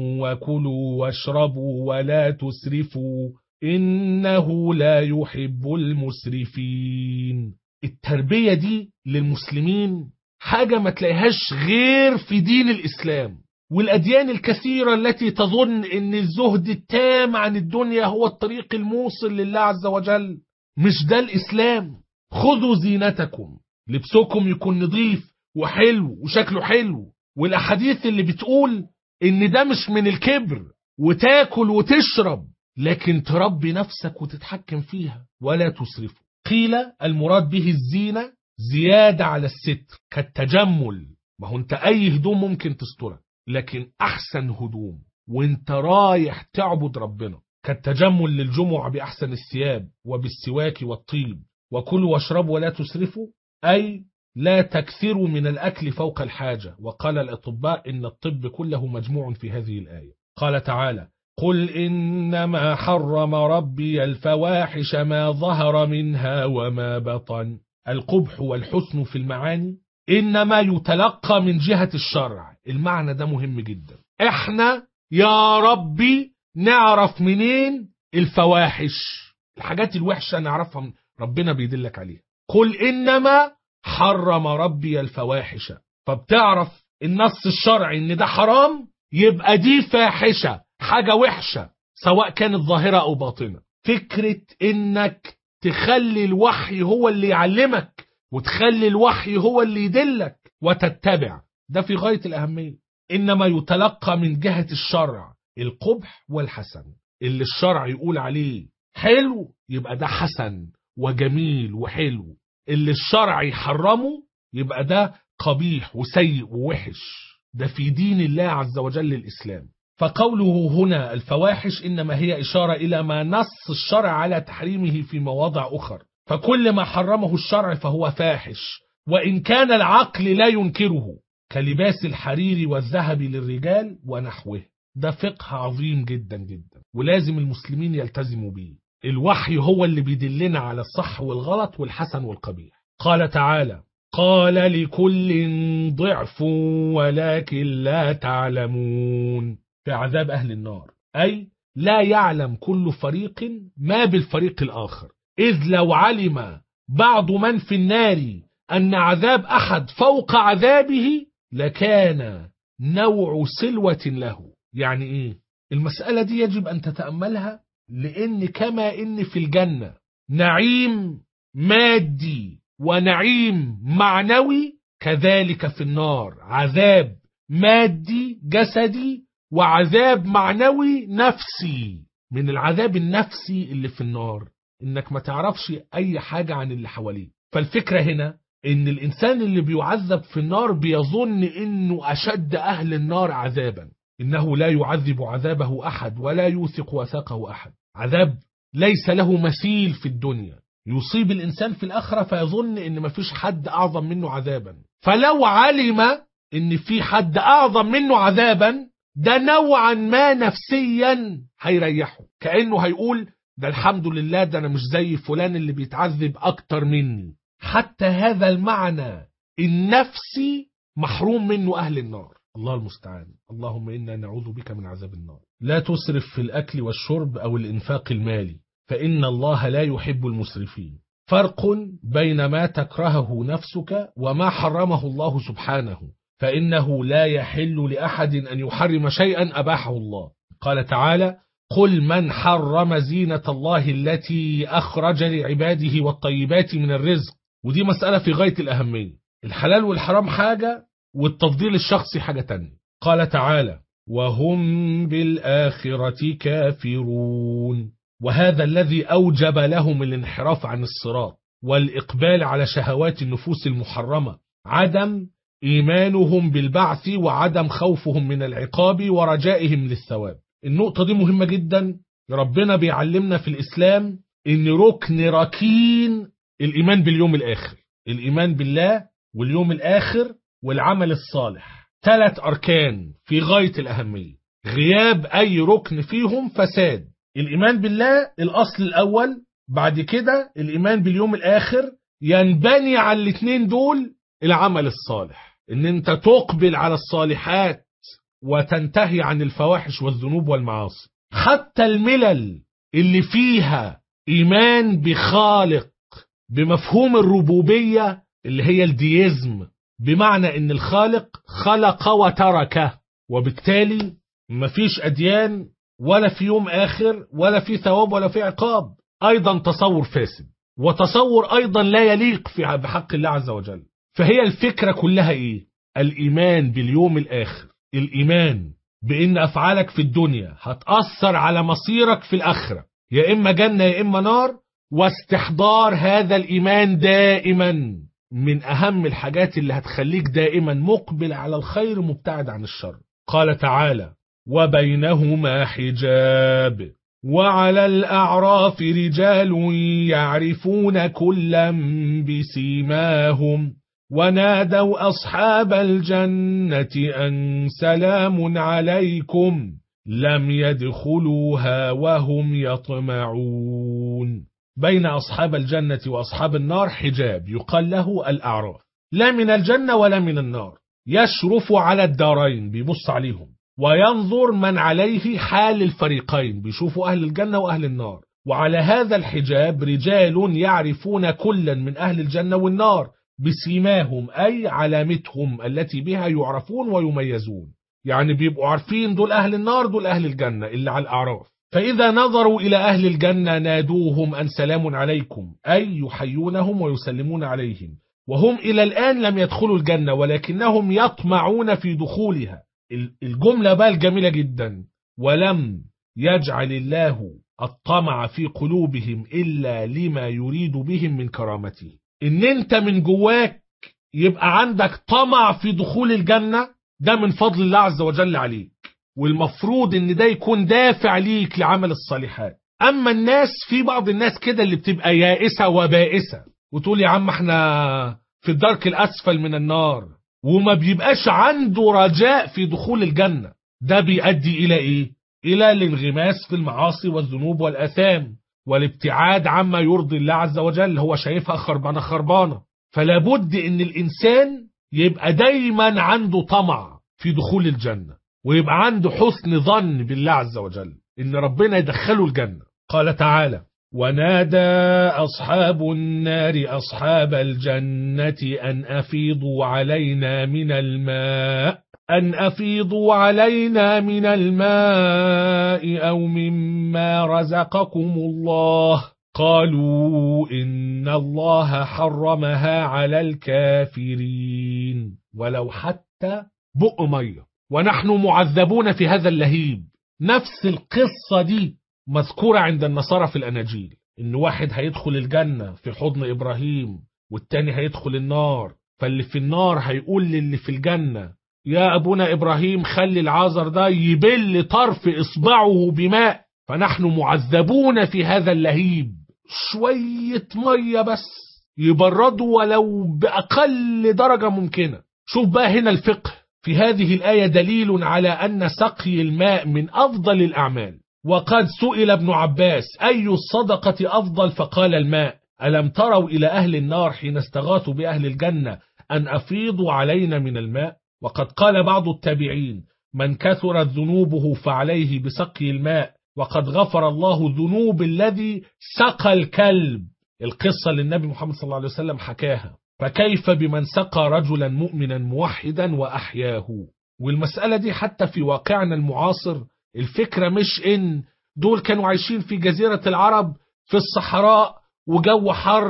وكلوا واشربوا ولا تسرفوا إنه لا يحب المسرفين. التربية دي للمسلمين حاجة ما تلاقيهاش غير في دين الإسلام، والأديان الكثيرة التي تظن أن الزهد التام عن الدنيا هو الطريق الموصل لله عز وجل. مش ده الإسلام. خذوا زينتكم، لبسكم يكون نظيف وحلو وشكله حلو، والأحاديث اللي بتقول أن ده مش من الكبر وتاكل وتشرب، لكن تربي نفسك وتتحكم فيها. ولا تسرفوا. قيل المراد به الزينة زيادة على الستر كالتجمل، ما هو انت اي هدوم ممكن تسترك، لكن احسن هدوم وانت رايح تعبد ربنا، كالتجمل للجمعة باحسن الثياب وبالسواك والطيب. وكلوا واشربوا ولا تسرفوا، اي لا تكثروا من الاكل فوق الحاجة. وقال الاطباء ان الطب كله مجموع في هذه الآية. قال تعالى: قل إنما حرم ربي الفواحش ما ظهر منها وما بطن. القبح والحسن في المعاني إنما يتلقى من جهة الشرع. المعنى ده مهم جدا. احنا يا ربي نعرف منين الفواحش؟ الحاجات الوحشة نعرفها من ربنا بيدلك عليها. قل إنما حرم ربي الفواحش، فبتعرف النص الشرعي إن ده حرام، يبقى دي فاحشة، حاجة وحشة سواء كانت ظاهرة أو باطنة. فكرة إنك تخلي الوحي هو اللي يعلمك وتخلي الوحي هو اللي يدلك وتتبع، ده في غاية الأهمية. إنما يتلقى من جهة الشرع القبح والحسن. اللي الشرع يقول عليه حلو يبقى ده حسن وجميل وحلو، اللي الشرع يحرمه يبقى ده قبيح وسيء ووحش. ده في دين الله عز وجل الإسلام. فقوله هنا الفواحش إنما هي إشارة إلى ما نص الشرع على تحريمه في مواضع أخر، فكل ما حرمه الشرع فهو فاحش وإن كان العقل لا ينكره، كلباس الحرير والذهب للرجال ونحوه. ده فقه عظيم جدا جدا ولازم المسلمين يلتزموا به. الوحي هو اللي بيدلنا على الصح والغلط والحسن والقبيح. قال تعالى: قال لكل ضعف ولكن لا تعلمون. في عذاب أهل النار، أي لا يعلم كل فريق ما بالفريق الآخر، إذ لو علم بعض من في النار أن عذاب أحد فوق عذابه لكان نوع سلوة له. يعني إيه؟ المسألة دي يجب أن تتأملها، لأن كما إن في الجنة نعيم مادي ونعيم معنوي، كذلك في النار عذاب مادي جسدي وعذاب معنوي نفسي. من العذاب النفسي اللي في النار إنك ما تعرفش أي حاجة عن اللي حواليه. فالفكرة هنا إن الإنسان اللي بيعذب في النار بيظن إنه أشد أهل النار عذابا، إنه لا يعذب عذابه أحد ولا يوثق وثاقه أحد. عذاب ليس له مثيل في الدنيا يصيب الإنسان في الآخرة فيظن إن مفيش حد أعظم منه عذابا. فلو علم إن في حد أعظم منه عذابا، ده نوعا ما نفسيا هيريحه، كأنه هيقول ده الحمد لله، ده أنا مش زي فلان اللي بيتعذب أكتر مني. حتى هذا المعنى النفسي محروم منه أهل النار. الله المستعان. اللهم إنا نعوذ بك من عذاب النار. لا تسرف في الأكل والشرب أو الإنفاق المالي، فإن الله لا يحب المسرفين. فرق بين ما تكرهه نفسك وما حرمه الله سبحانه، فإنه لا يحل لأحد أن يحرم شيئا أباحه الله. قال تعالى: قل من حرم زينة الله التي أخرج لعباده والطيبات من الرزق، ودي مسألة في غاية الأهمية. الحلال والحرام حاجة والتفضيل الشخصي حاجة تانية. قال تعالى: وهم بالآخرة كافرون. وهذا الذي أوجب لهم الانحراف عن الصراط والإقبال على شهوات النفوس المحرمة، عدم إيمانهم بالبعث وعدم خوفهم من العقاب ورجائهم للثواب. النقطة دي مهمة جدا. ربنا بيعلمنا في الإسلام إن ركن ركين الإيمان باليوم الآخر، الإيمان بالله واليوم الآخر والعمل الصالح، 3 أركان في غاية الأهمية. غياب أي ركن فيهم فساد. الإيمان بالله الأصل الأول، بعد كده الإيمان باليوم الآخر، ينبني على الاثنين دول العمل الصالح، إن أنت تقبل على الصالحات وتنتهي عن الفواحش والذنوب والمعاصي. حتى الملل اللي فيها إيمان بخالق بمفهوم الربوبية اللي هي الديزم، بمعنى ان الخالق خلق وترك، وبالتالي مفيش أديان ولا في يوم آخر ولا في ثواب ولا في عقاب، أيضا تصور فاسد وتصور أيضا لا يليق بحق الله عز وجل. فهي الفكرة كلها إيه؟ الإيمان باليوم الآخر، الإيمان بأن أفعالك في الدنيا هتأثر على مصيرك في الآخرة، يا إما جنة يا إما نار، واستحضار هذا الإيمان دائما من أهم الحاجات اللي هتخليك دائما مقبل على الخير مبتعد عن الشر. قال تعالى: وبينهما حجاب وعلى الأعراف رجال يعرفون كلا بسيماهم ونادوا أصحاب الجنة أن سلام عليكم لم يدخلوها وهم يطمعون. بين أصحاب الجنة وأصحاب النار حجاب يقال له الأعراف، لا من الجنة ولا من النار، يشرف على الدارين، بيبص عليهم وينظر من عليه حال الفريقين، بيشوفوا أهل الجنة وأهل النار. وعلى هذا الحجاب رجال يعرفون كلا من أهل الجنة والنار بسيماهم، أي علامتهم التي بها يعرفون ويميزون، يعني بيبقوا عارفين دول أهل النار دول أهل الجنة اللي على الأعراف. فإذا نظروا إلى أهل الجنة نادوهم أن سلام عليكم، أي يحيونهم ويسلمون عليهم، وهم إلى الآن لم يدخلوا الجنة ولكنهم يطمعون في دخولها. الجملة بقى الجميلة جدا: ولم يجعل الله الطمع في قلوبهم إلا لما يريد بهم من كرامته. إن أنت من جواك يبقى عندك طمع في دخول الجنة، ده من فضل الله عز وجل عليك، والمفروض ان ده يكون دافع ليك لعمل الصالحات. اما الناس، في بعض الناس كده اللي بتبقى يائسة وبائسة وتقول يا عم احنا في الدرك الاسفل من النار، وما بيبقاش عنده رجاء في دخول الجنة. ده بيؤدي الى ايه؟ الى الانغماس في المعاصي والذنوب والاثام والابتعاد عما يرضي الله عز وجل، هو شايفها خربانة خربانة. فلا بد ان الانسان يبقى دايما عنده طمع في دخول الجنة، ويبقى عنده حسن ظن بالله عز وجل إن ربنا يدخله الجنة. قال تعالى: ونادى أصحاب النار أصحاب الجنة أن أفيضوا علينا من الماء أو مما رزقكم الله قالوا إن الله حرمها على الكافرين ولو حتى بق مية ونحن معذبون في هذا اللهيب. نفس القصة دي مذكورة عند النصارى في الأناجيل، إن واحد هيدخل الجنة في حضن إبراهيم والتاني هيدخل النار، فاللي في النار هيقول للي في الجنة: يا أبونا إبراهيم خلي العازر ده يبل طرف إصبعه بماء، فنحن معذبون في هذا اللهيب. شوية مية بس يبردوا ولو بأقل درجة ممكنة. شوف بقى هنا الفقه في هذه الآية دليل على أن سقي الماء من أفضل الأعمال. وقد سئل ابن عباس: أي الصدقة أفضل؟ فقال: الماء. ألم تروا إلى أهل النار حين استغاثوا بأهل الجنة أن أفيضوا علينا من الماء؟ وقد قال بعض التابعين: من كثرت ذنوبه فعليه بسقي الماء، وقد غفر الله ذنوب الذي سقى الكلب. القصة اللي النبي محمد صلى الله عليه وسلم حكاها، فكيف بمن سقى رجلا مؤمنا موحدا وأحياه؟ والمسألة دي حتى في واقعنا المعاصر، الفكرة مش إن دول كانوا عايشين في جزيرة العرب في الصحراء وجو حر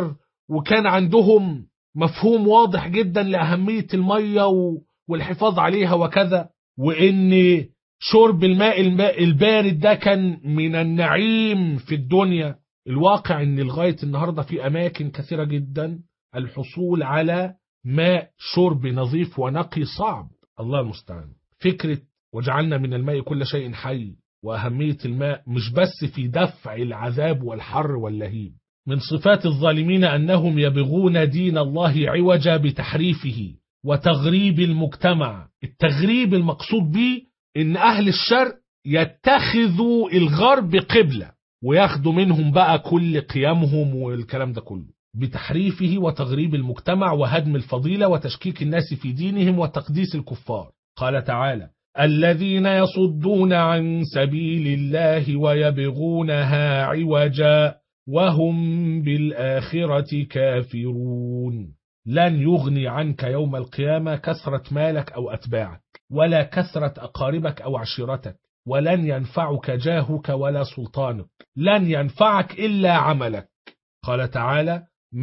وكان عندهم مفهوم واضح جدا لأهمية المية والحفاظ عليها وكذا، وإن شرب الماء البارد ده كان من النعيم في الدنيا. الواقع إن لغاية النهاردة في أماكن كثيرة جدا الحصول على ماء شرب نظيف ونقي صعب. الله المستعان. فكرة وجعلنا من الماء كل شيء حي وأهمية الماء مش بس في دفع العذاب والحر واللهيب. من صفات الظالمين أنهم يبغون دين الله عوجا بتحريفه وتغريب المجتمع. التغريب المقصود به إن أهل الشرق يتخذوا الغرب قبلة وياخدوا منهم بقى كل قيمهم والكلام ده كله، بتحريفه وتغريب المجتمع وهدم الفضيلة وتشكيك الناس في دينهم وتقديس الكفار. قال تعالى: الذين يصدون عن سبيل الله ويبغونها عوجا وهم بالآخرة كافرون. لن يغني عنك يوم القيامة كثرة مالك أو أتباعك، ولا كثرة أقاربك أو عشيرتك، ولن ينفعك جاهك ولا سلطانك، لن ينفعك إلا عملك. قال تعالى: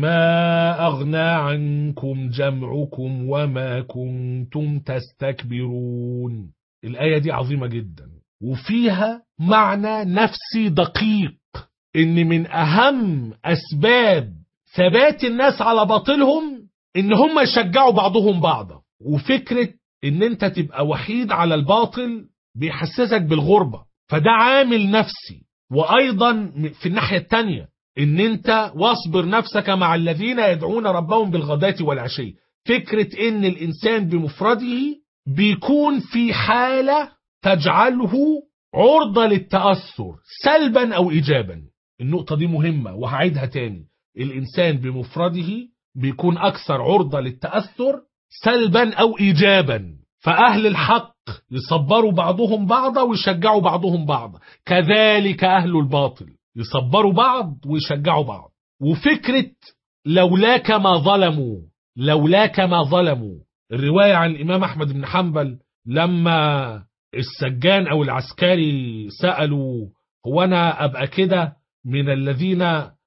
ما أغنى عنكم جمعكم وما كنتم تستكبرون. الآية دي عظيمة جدا وفيها معنى نفسي دقيق، إن من أهم أسباب ثبات الناس على باطلهم إن هم يشجعوا بعضهم بعضا. وفكرة إن أنت تبقى وحيد على الباطل بيحسسك بالغربة، فده عامل نفسي. وأيضا في الناحية التانية إن أنت واصبر نفسك مع الذين يدعون ربهم بالغداة والعشي. فكرة إن الإنسان بمفرده بيكون في حالة تجعله عرضة للتأثر سلبا أو إيجابا. النقطة دي مهمة وهعيدها تاني. الإنسان بمفرده بيكون أكثر عرضة للتأثر سلبا أو إيجابا. فأهل الحق يصبروا بعضهم بعضا ويشجعوا بعضهم بعضا، كذلك أهل الباطل يصبروا بعض ويشجعوا بعض. وفكرة لولاك ما ظلموا، لولاك ما ظلموا. الرواية عن الإمام أحمد بن حنبل لما السجان أو العسكري سألوا: هو أنا أبقى كده من الذين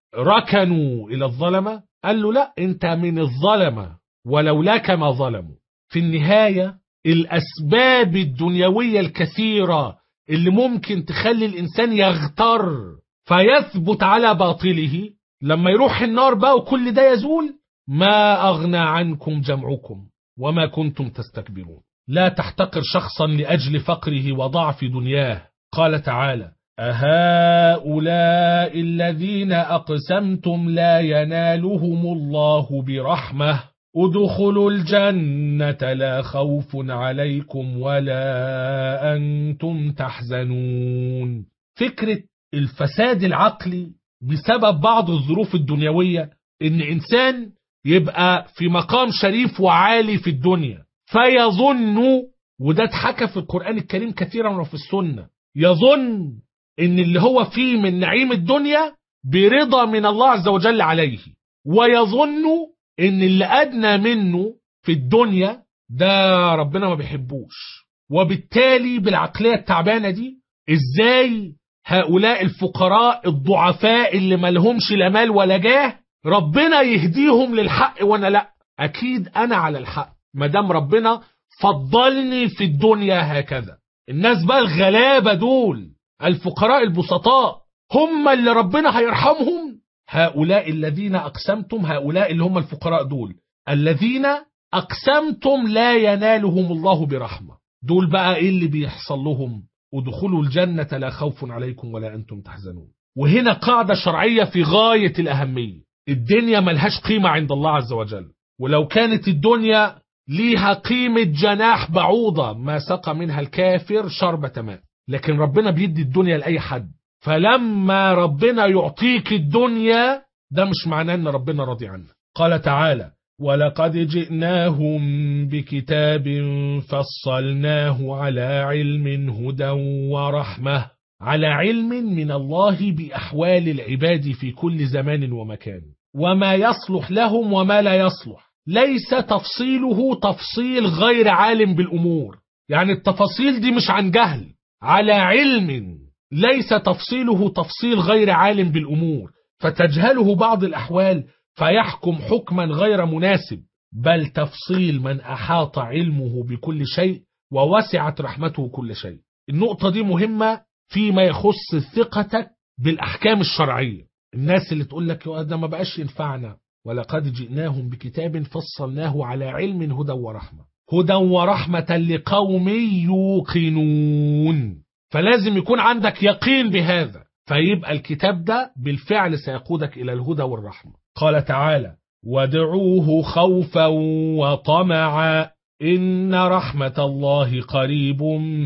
ركنوا إلى الظلمة؟ قال له: لا، أنت من الظلمة ولولاك ما ظلموا. في النهاية الأسباب الدنيوية الكثيرة اللي ممكن تخلي الإنسان يغتر فيثبت على باطله، لما يروح النار بقى وكل ده يزول، ما أغنى عنكم جمعكم وما كنتم تستكبرون. لا تحتقر شخصا لأجل فقره وضعف دنياه. قال تعالى: أهؤلاء الذين أقسمتم لا ينالهم الله برحمة ادخلوا الجنة لا خوف عليكم ولا أنتم تحزنون. فكرة الفساد العقلي بسبب بعض الظروف الدنيوية، إن إنسان يبقى في مقام شريف وعالي في الدنيا فيظن، وده اتحكى في القرآن الكريم كثيرا وفي السنة، يظن إن اللي هو فيه من نعيم الدنيا برضا من الله عز وجل عليه، ويظن إن اللي أدنى منه في الدنيا ده ربنا ما بيحبوش. وبالتالي بالعقلية التعبانة دي إزاي هؤلاء الفقراء الضعفاء اللي ملهمش لا مال ولا جاه ربنا يهديهم للحق وأنا لا؟ أكيد أنا على الحق مدام ربنا فضلني في الدنيا هكذا. الناس بقى الغلابة دول الفقراء البسطاء هم اللي ربنا هيرحمهم. هؤلاء الذين أقسمتم، هؤلاء اللي هم الفقراء دول الذين أقسمتم لا ينالهم الله برحمة، دول بقى إيه اللي بيحصل لهم؟ ادخلوا الجنة لا خوف عليكم ولا أنتم تحزنون. وهنا قاعدة شرعية في غاية الأهمية. الدنيا ملهاش قيمة عند الله عز وجل، ولو كانت الدنيا ليها قيمة جناح بعوضة ما سقى منها الكافر شربة ماء. لكن ربنا بيدي الدنيا لأي حد، فلما ربنا يعطيك الدنيا ده مش معناه ان ربنا راضي عنك. قال تعالى: ولقد جئناهم بكتاب فصلناه على علم هدى ورحمة. على علم من الله بأحوال العباد في كل زمان ومكان، وما يصلح لهم وما لا يصلح. ليس تفصيله تفصيل غير عالم بالأمور، يعني التفاصيل دي مش عن جهل، على علم. ليس تفصيله تفصيل غير عالم بالأمور فتجهله بعض الأحوال فيحكم حكما غير مناسب، بل تفصيل من أحاط علمه بكل شيء ووسعت رحمته كل شيء. النقطة دي مهمة فيما يخص ثقتك بالأحكام الشرعية. الناس اللي تقول لك ده ما بقاش ينفعنا، ولقد جئناهم بكتاب فصلناه على علم هدى ورحمة، هدى ورحمة لقوم يوقنون. فلازم يكون عندك يقين بهذا، فيبقى الكتاب ده بالفعل سيقودك إلى الهدى والرحمة. قال تعالى: وادعوه خوفا وطمعا إن رحمة الله قريب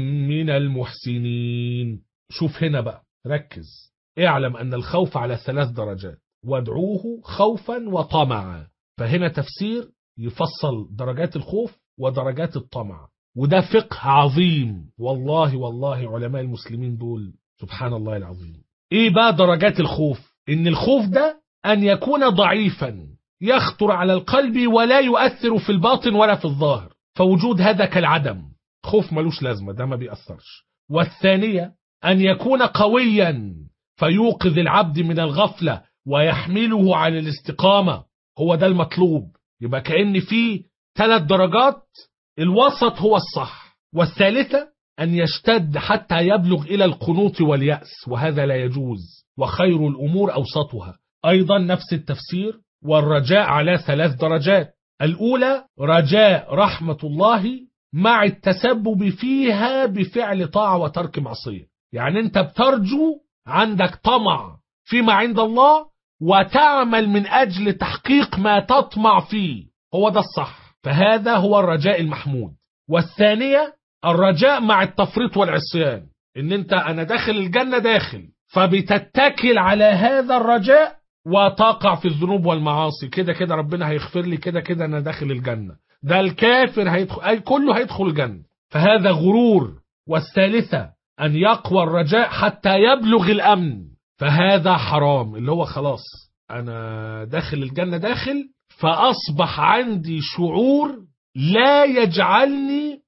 من المحسنين. شوف هنا بقى، ركز، اعلم أن الخوف على 3 درجات، وادعوه خوفا وطمعا. فهنا تفسير يفصل درجات الخوف ودرجات الطمع، وده فقه عظيم. والله علماء المسلمين دول سبحان الله العظيم. ايه بقى درجات الخوف؟ ان الخوف ده ان يكون ضعيفا يخطر على القلب ولا يؤثر في الباطن ولا في الظاهر، فوجود هذا كالعدم، خوف ملوش لازمة، ده ما بيأثرش. والثانية أن يكون قويا فيوقظ العبد من الغفلة ويحمله على الاستقامة، هو ده المطلوب. يبقى كأن فيه 3 درجات، الوسط هو الصح. والثالثة أن يشتد حتى يبلغ إلى القنوط واليأس، وهذا لا يجوز، وخير الأمور أوسطها. أيضا نفس التفسير، والرجاء على 3 درجات. الأولى رجاء رحمة الله مع التسبب فيها بفعل طاعة وترك معصية، يعني أنت بترجو، عندك طمع فيما عند الله وتعمل من أجل تحقيق ما تطمع فيه، هو ده الصح، فهذا هو الرجاء المحمود. والثانية الرجاء مع التفريط والعصيان، ان انت انا داخل الجنة داخل، فبتتكل على هذا الرجاء وتقع في الذنوب والمعاصي، كده كده ربنا هيغفر لي، كده كده انا داخل الجنة، ده الكافر هيدخل، اي كله هيدخل الجنة، فهذا غرور. والثالثة ان يقوى الرجاء حتى يبلغ الامن، فهذا حرام، اللي هو خلاص انا داخل الجنة داخل، فاصبح عندي شعور لا يجعلني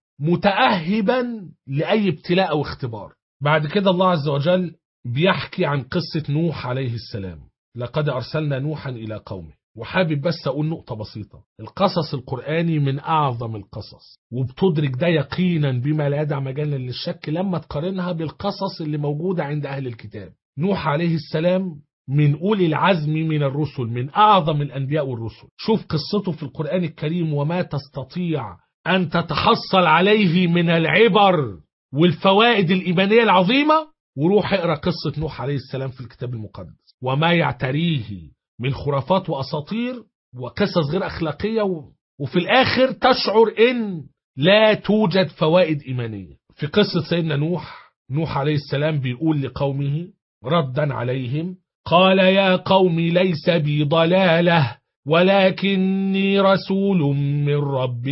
متأهبا لأي ابتلاء أو اختبار. بعد كده الله عز وجل بيحكي عن قصة نوح عليه السلام، لقد أرسلنا نوحا إلى قومه. وحابب بس أقول نقطة بسيطة، القصص القرآني من أعظم القصص، وبتدرك ده يقينا بما لا يدع مجالا للشك لما تقارنها بالقصص اللي موجودة عند أهل الكتاب. نوح عليه السلام من أولي العزم من الرسل، من أعظم الأنبياء والرسل. شوف قصته في القرآن الكريم وما تستطيع أن تتحصل عليه من العبر والفوائد الإيمانية العظيمة، وروح اقرأ قصة نوح عليه السلام في الكتاب المقدس وما يعتريه من خرافات وأساطير وقصص غير أخلاقية، وفي الآخر تشعر إن لا توجد فوائد إيمانية. في قصة سيدنا نوح عليه السلام بيقول لقومه ردا عليهم، قال يا قوم ليس بي ضلالة ولكني رسول من رب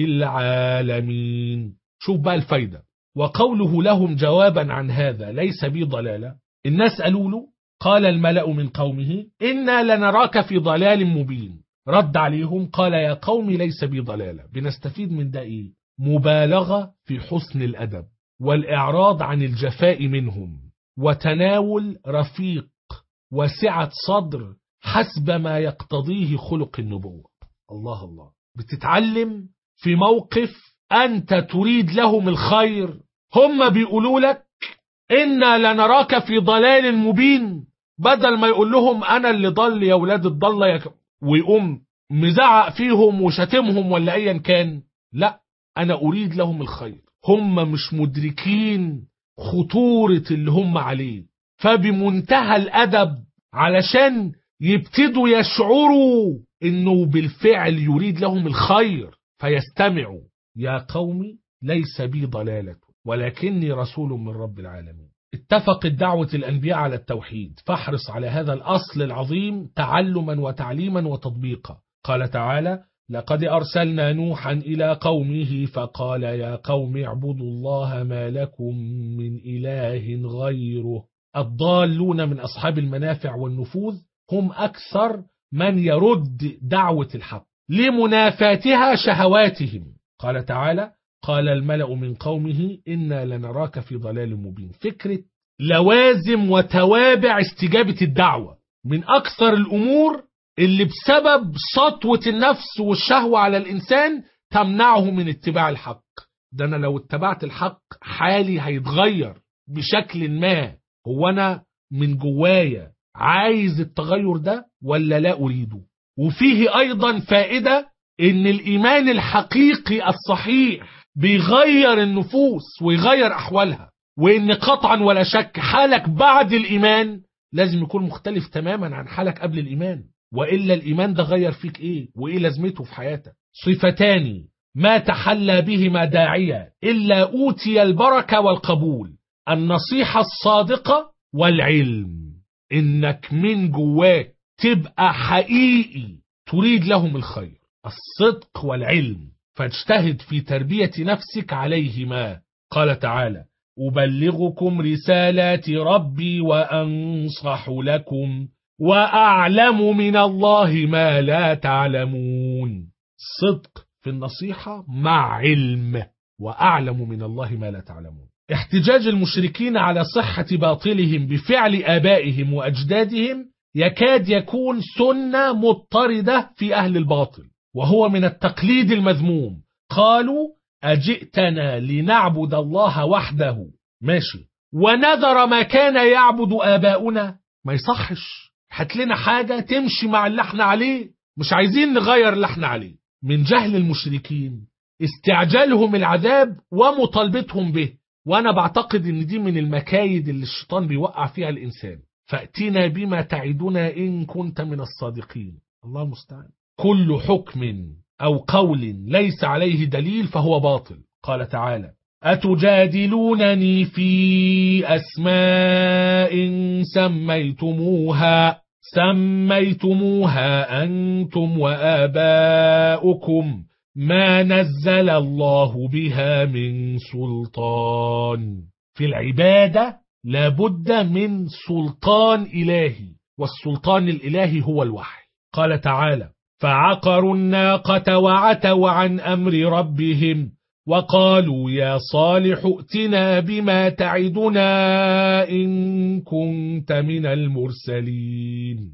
العالمين. شوف بقى الفايدة. وقوله لهم جوابا عن هذا ليس بي ضلالة، الناس قالوا له قال الملأ من قومه إنا لنراك في ضلال مبين، رد عليهم قال يا قوم ليس بي ضلالة. بنستفيد من ده إيه؟ مبالغة في حسن الأدب والإعراض عن الجفاء منهم، وتناول رفيق وسعة صدر حسب ما يقتضيه خلق النبوة. الله الله، بتتعلم في موقف أنت تريد لهم الخير، هم بيقولوا لك إنا لنراك في ضلال مبين، بدل ما يقول لهم أنا اللي ضل يا ولاد الضالة ويقوم مزعق فيهم وشتمهم ولا أيا كان، لا، أنا أريد لهم الخير. هم مش مدركين خطورة اللي هم عليه، فبمنتهى الأدب علشان يبتدوا يشعروا إنه بالفعل يريد لهم الخير فيستمعوا، يا قوم ليس بي ضلالة ولكني رسول من رب العالمين. اتفقت دعوة الأنبياء على التوحيد، فاحرص على هذا الأصل العظيم تعلما وتعليما وتطبيقا. قال تعالى لقد أرسلنا نوحا إلى قومه فقال يا قوم اعبدوا الله ما لكم من إله غيره. الضالون من أصحاب المنافع والنفوذ هم أكثر من يرد دعوة الحق لمنافاتها شهواتهم. قال تعالى قال الملأ من قومه إنا لنراك في ضلال مبين. فكرة لوازم وتوابع استجابة الدعوة من أكثر الأمور اللي بسبب سطوة النفس والشهوة على الإنسان تمنعه من اتباع الحق. ده أنا لو اتبعت الحق حالي هيتغير بشكل ما. هو أنا من جوايا عايز التغير ده ولا لا أريده؟ وفيه أيضا فائدة إن الإيمان الحقيقي الصحيح بيغير النفوس ويغير أحوالها، وإن قطعا ولا شك حالك بعد الإيمان لازم يكون مختلف تماما عن حالك قبل الإيمان، وإلا الإيمان ده غير فيك إيه وإيه لازمته في حياتك. صفتان ما تحلى بهما داعية إلا أوتي البركة والقبول: النصيحة الصادقة والعلم. إنك من جواك تبقى حقيقي تريد لهم الخير، الصدق والعلم، فاجتهد في تربية نفسك عليهما. قال تعالى: أبلغكم رسالات ربي وأنصح لكم وأعلم من الله ما لا تعلمون. صدق في النصيحة مع علم، وأعلم من الله ما لا تعلمون. احتجاج المشركين على صحة باطلهم بفعل آبائهم وأجدادهم يكاد يكون سنة مضطردة في أهل الباطل، وهو من التقليد المذموم. قالوا: أجئتنا لنعبد الله وحده، ماشي، ونذر ما كان يعبد آباؤنا؟ ما يصحش، هات لنا حاجة تمشي مع اللي احنا عليه، مش عايزين نغير اللي احنا عليه. من جهل المشركين استعجالهم العذاب ومطالبتهم به، وانا بعتقد ان دي من المكايد اللي الشيطان بيوقع فيها الانسان. فأتنا بما تعدنا إن كنت من الصادقين. الله المستعان. كل حكم أو قول ليس عليه دليل فهو باطل. قال تعالى: أتجادلونني في أسماء سميتموها أنتم وآباؤكم ما نزل الله بها من سلطان. في العبادة لابد من سلطان إلهي، والسلطان الإلهي هو الوحي. قال تعالى: فعقروا الناقة وعتوا عن أمر ربهم وقالوا يا صالح ائتنا بما تعدنا إن كنت من المرسلين.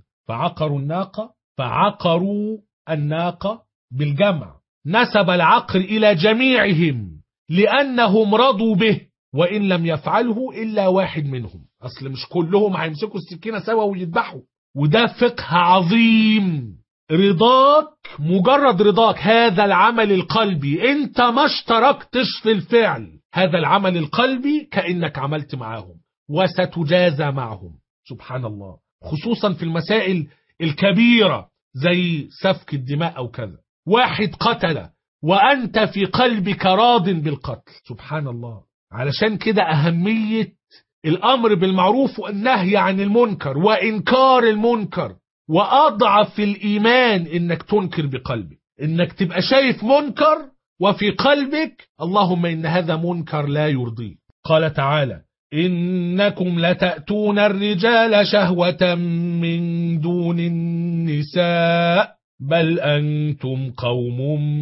فعقروا الناقة بالجمع، نسب العقر إلى جميعهم لأنهم رضوا به، وإن لم يفعله إلا واحد منهم. أصل مش كلهم هيمسكوا السكينة سوا ويذبحوا، وده فقه عظيم. رضاك، مجرد رضاك، هذا العمل القلبي، انت ما اشتركتش في الفعل، هذا العمل القلبي كأنك عملت معهم وستجازى معهم. سبحان الله. خصوصا في المسائل الكبيرة زي سفك الدماء أو كذا. واحد قتل وأنت في قلبك راض بالقتل، سبحان الله. علشان كده أهمية الأمر بالمعروف والنهي عن المنكر وإنكار المنكر. وأضعف الإيمان إنك تنكر بقلبك، إنك تبقى شايف منكر وفي قلبك اللهم إن هذا منكر لا يرضي. قال تعالى: إنكم لتأتون الرجال شهوة من دون النساء بل أنتم قوم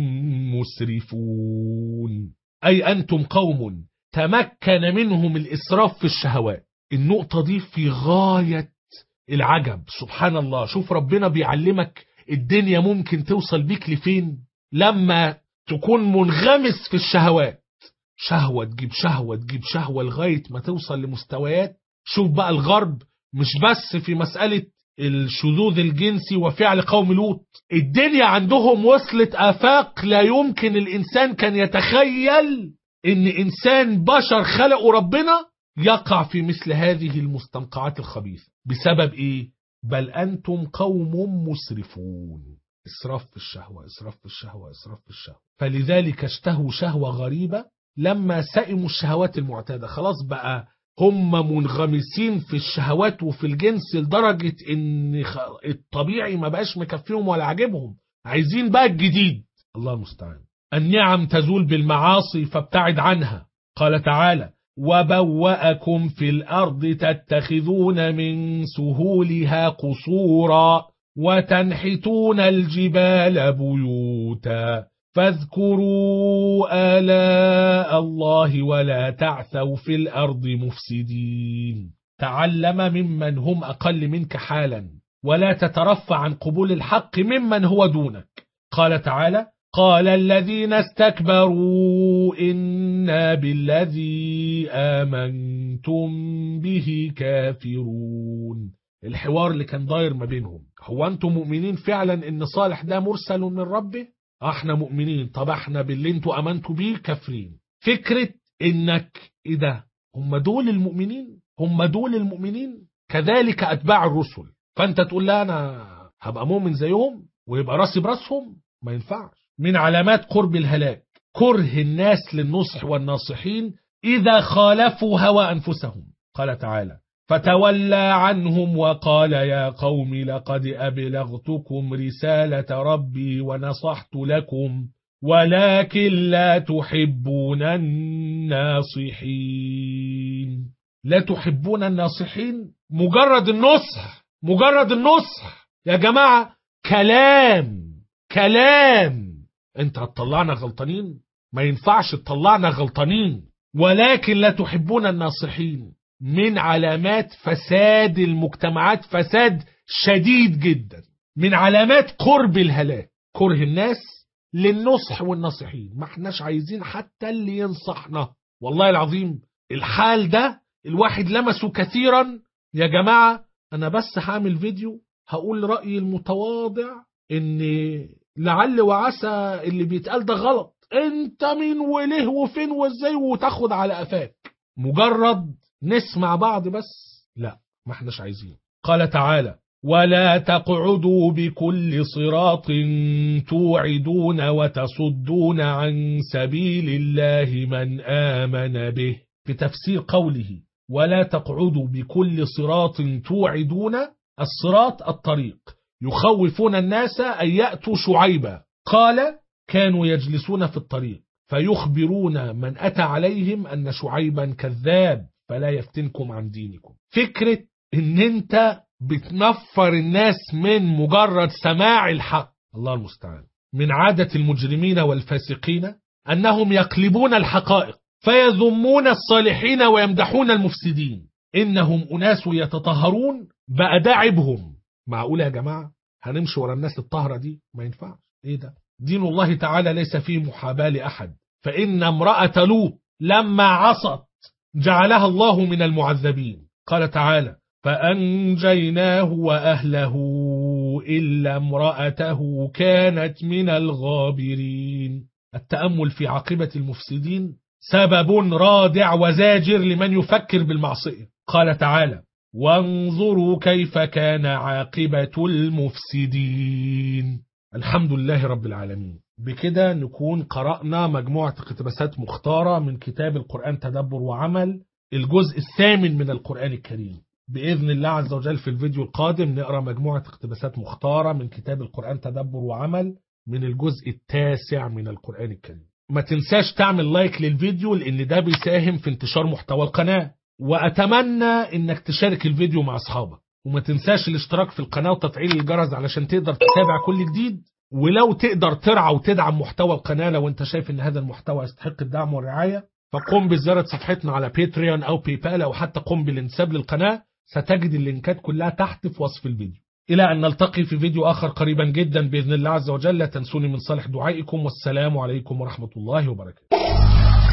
مسرفون. أي أنتم قوم تمكن منهم الإسراف في الشهوات. النقطة دي في غاية العجب. سبحان الله. شوف ربنا بيعلمك الدنيا ممكن توصل بيك لفين لما تكون منغمس في الشهوات. شهوة تجيب شهوة تجيب شهوة لغاية ما توصل لمستويات. شوف بقى الغرب مش بس في مسألة الشذوذ الجنسي وفعل قوم لوط، الدنيا عندهم وصلت آفاق لا يمكن الإنسان كان يتخيل إن إنسان بشر خلقوا ربنا يقع في مثل هذه المستنقعات الخبيثة. بسبب إيه؟ بل أنتم قوم مسرفون. إسراف في الشهوة، إسراف في الشهوة، إسراف في الشهوة. فلذلك اشتهوا شهوة غريبة لما سئموا الشهوات المعتادة. خلاص بقى هم منغمسين في الشهوات وفي الجنس لدرجة إن الطبيعي ما بقاش مكفيهم ولا عجبهم، عايزين بقى الجديد. الله المستعان. النعم تزول بالمعاصي فابتعد عنها. قال تعالى: وبوأكم في الأرض تتخذون من سهولها قصورا وتنحتون الجبال بيوتا فاذكروا آلاء الله ولا تعثوا في الأرض مفسدين. تعلم ممن هم أقل منك حالا ولا تترفع عن قبول الحق ممن هو دونك. قال تعالى: قال الذين استكبروا إنا بالذي آمنتم به كافرون. الحوار اللي كان داير ما بينهم: هو أنتم مؤمنين فعلا إن صالح ده مرسل من ربه؟ احنا مؤمنين. طب احنا باللي انتوا امنتوا بيه كافرين. فكرة انك ايه ده، هم دول المؤمنين، هم دول المؤمنين، كذلك اتباع الرسل. فانت تقول لا انا هبقى مؤمن زيهم ويبقى راسي براسهم، ما ينفعش. من علامات قرب الهلاك كره الناس للنصح والناصحين اذا خالفوا هوى انفسهم. قال تعالى: فتولى عنهم وقال يا قوم لقد أبلغتكم رسالة ربي ونصحت لكم ولكن لا تحبون الناصحين. لا تحبون الناصحين. مجرد النصح، مجرد النصح يا جماعة كلام. انت هتطلعنا غلطانين؟ ما ينفعش تطلعنا غلطانين. ولكن لا تحبون الناصحين من علامات فساد المجتمعات، فساد شديد جدا. من علامات قرب الهلاك كره الناس للنصح والناصحين. ما احناش عايزين حتى اللي ينصحنا. والله العظيم الحال ده الواحد لمسه كثيرا. يا جماعة انا بس هعمل فيديو هقول رأيي المتواضع ان لعل وعسى اللي بيتقال ده غلط. انت مين وليه وفين وازاي وتاخد على قفاك. مجرد نسمع بعض بس، لا ما احناش عايزين. قال تعالى: ولا تقعدوا بكل صراط توعدون وتصدون عن سبيل الله من آمن به. في تفسير قوله ولا تقعدوا بكل صراط توعدون، الصراط الطريق، يخوفون الناس أن يأتوا شعيبا. قال: كانوا يجلسون في الطريق فيخبرون من أتى عليهم أن شعيبا كذاب فلا يفتنكم عن دينكم. فكرة ان انت بتنفر الناس من مجرد سماع الحق. الله المستعان. من عادة المجرمين والفاسقين انهم يقلبون الحقائق فيذمون الصالحين ويمدحون المفسدين. انهم اناس يتطهرون بقى ده عيبهم. معقول يا جماعة هنمشي ورا الناس الطهرة دي؟ ما ينفعش. ايه ده؟ دين الله تعالى ليس فيه محاباة لأحد. فإن امرأة لوط لما عصت جعلها الله من المعذبين. قال تعالى: فأنجيناه وأهله إلا امرأته كانت من الغابرين. التأمل في عاقبة المفسدين سبب رادع وزاجر لمن يفكر بالمعصية. قال تعالى: وانظروا كيف كان عاقبة المفسدين. الحمد لله رب العالمين. بكده نكون قرأنا مجموعة اقتباسات مختارة من كتاب القرآن تدبر وعمل، الجزء الثامن من القرآن الكريم. بإذن الله عز وجل في الفيديو القادم نقرأ مجموعة اقتباسات مختارة من كتاب القرآن تدبر وعمل من الجزء التاسع من القرآن الكريم. ما تنساش تعمل لايك للفيديو لأن ده بيساهم في انتشار محتوى القناة، وأتمنى إنك تشارك الفيديو مع أصحابك، وما تنساش الاشتراك في القناة وتفعيل الجرس علشان تقدر تتابع كل جديد. ولو تقدر ترعى وتدعم محتوى القناة لو انت شايف ان هذا المحتوى يستحق الدعم والرعاية، فقم بزيارة صفحتنا على باتريون او بايبال او حتى قم بالانساب للقناة. ستجد اللينكات كلها تحت في وصف الفيديو. الى ان نلتقي في فيديو اخر قريبا جدا باذن الله عز وجل. لا تنسوني من صالح دعائكم، والسلام عليكم ورحمة الله وبركاته.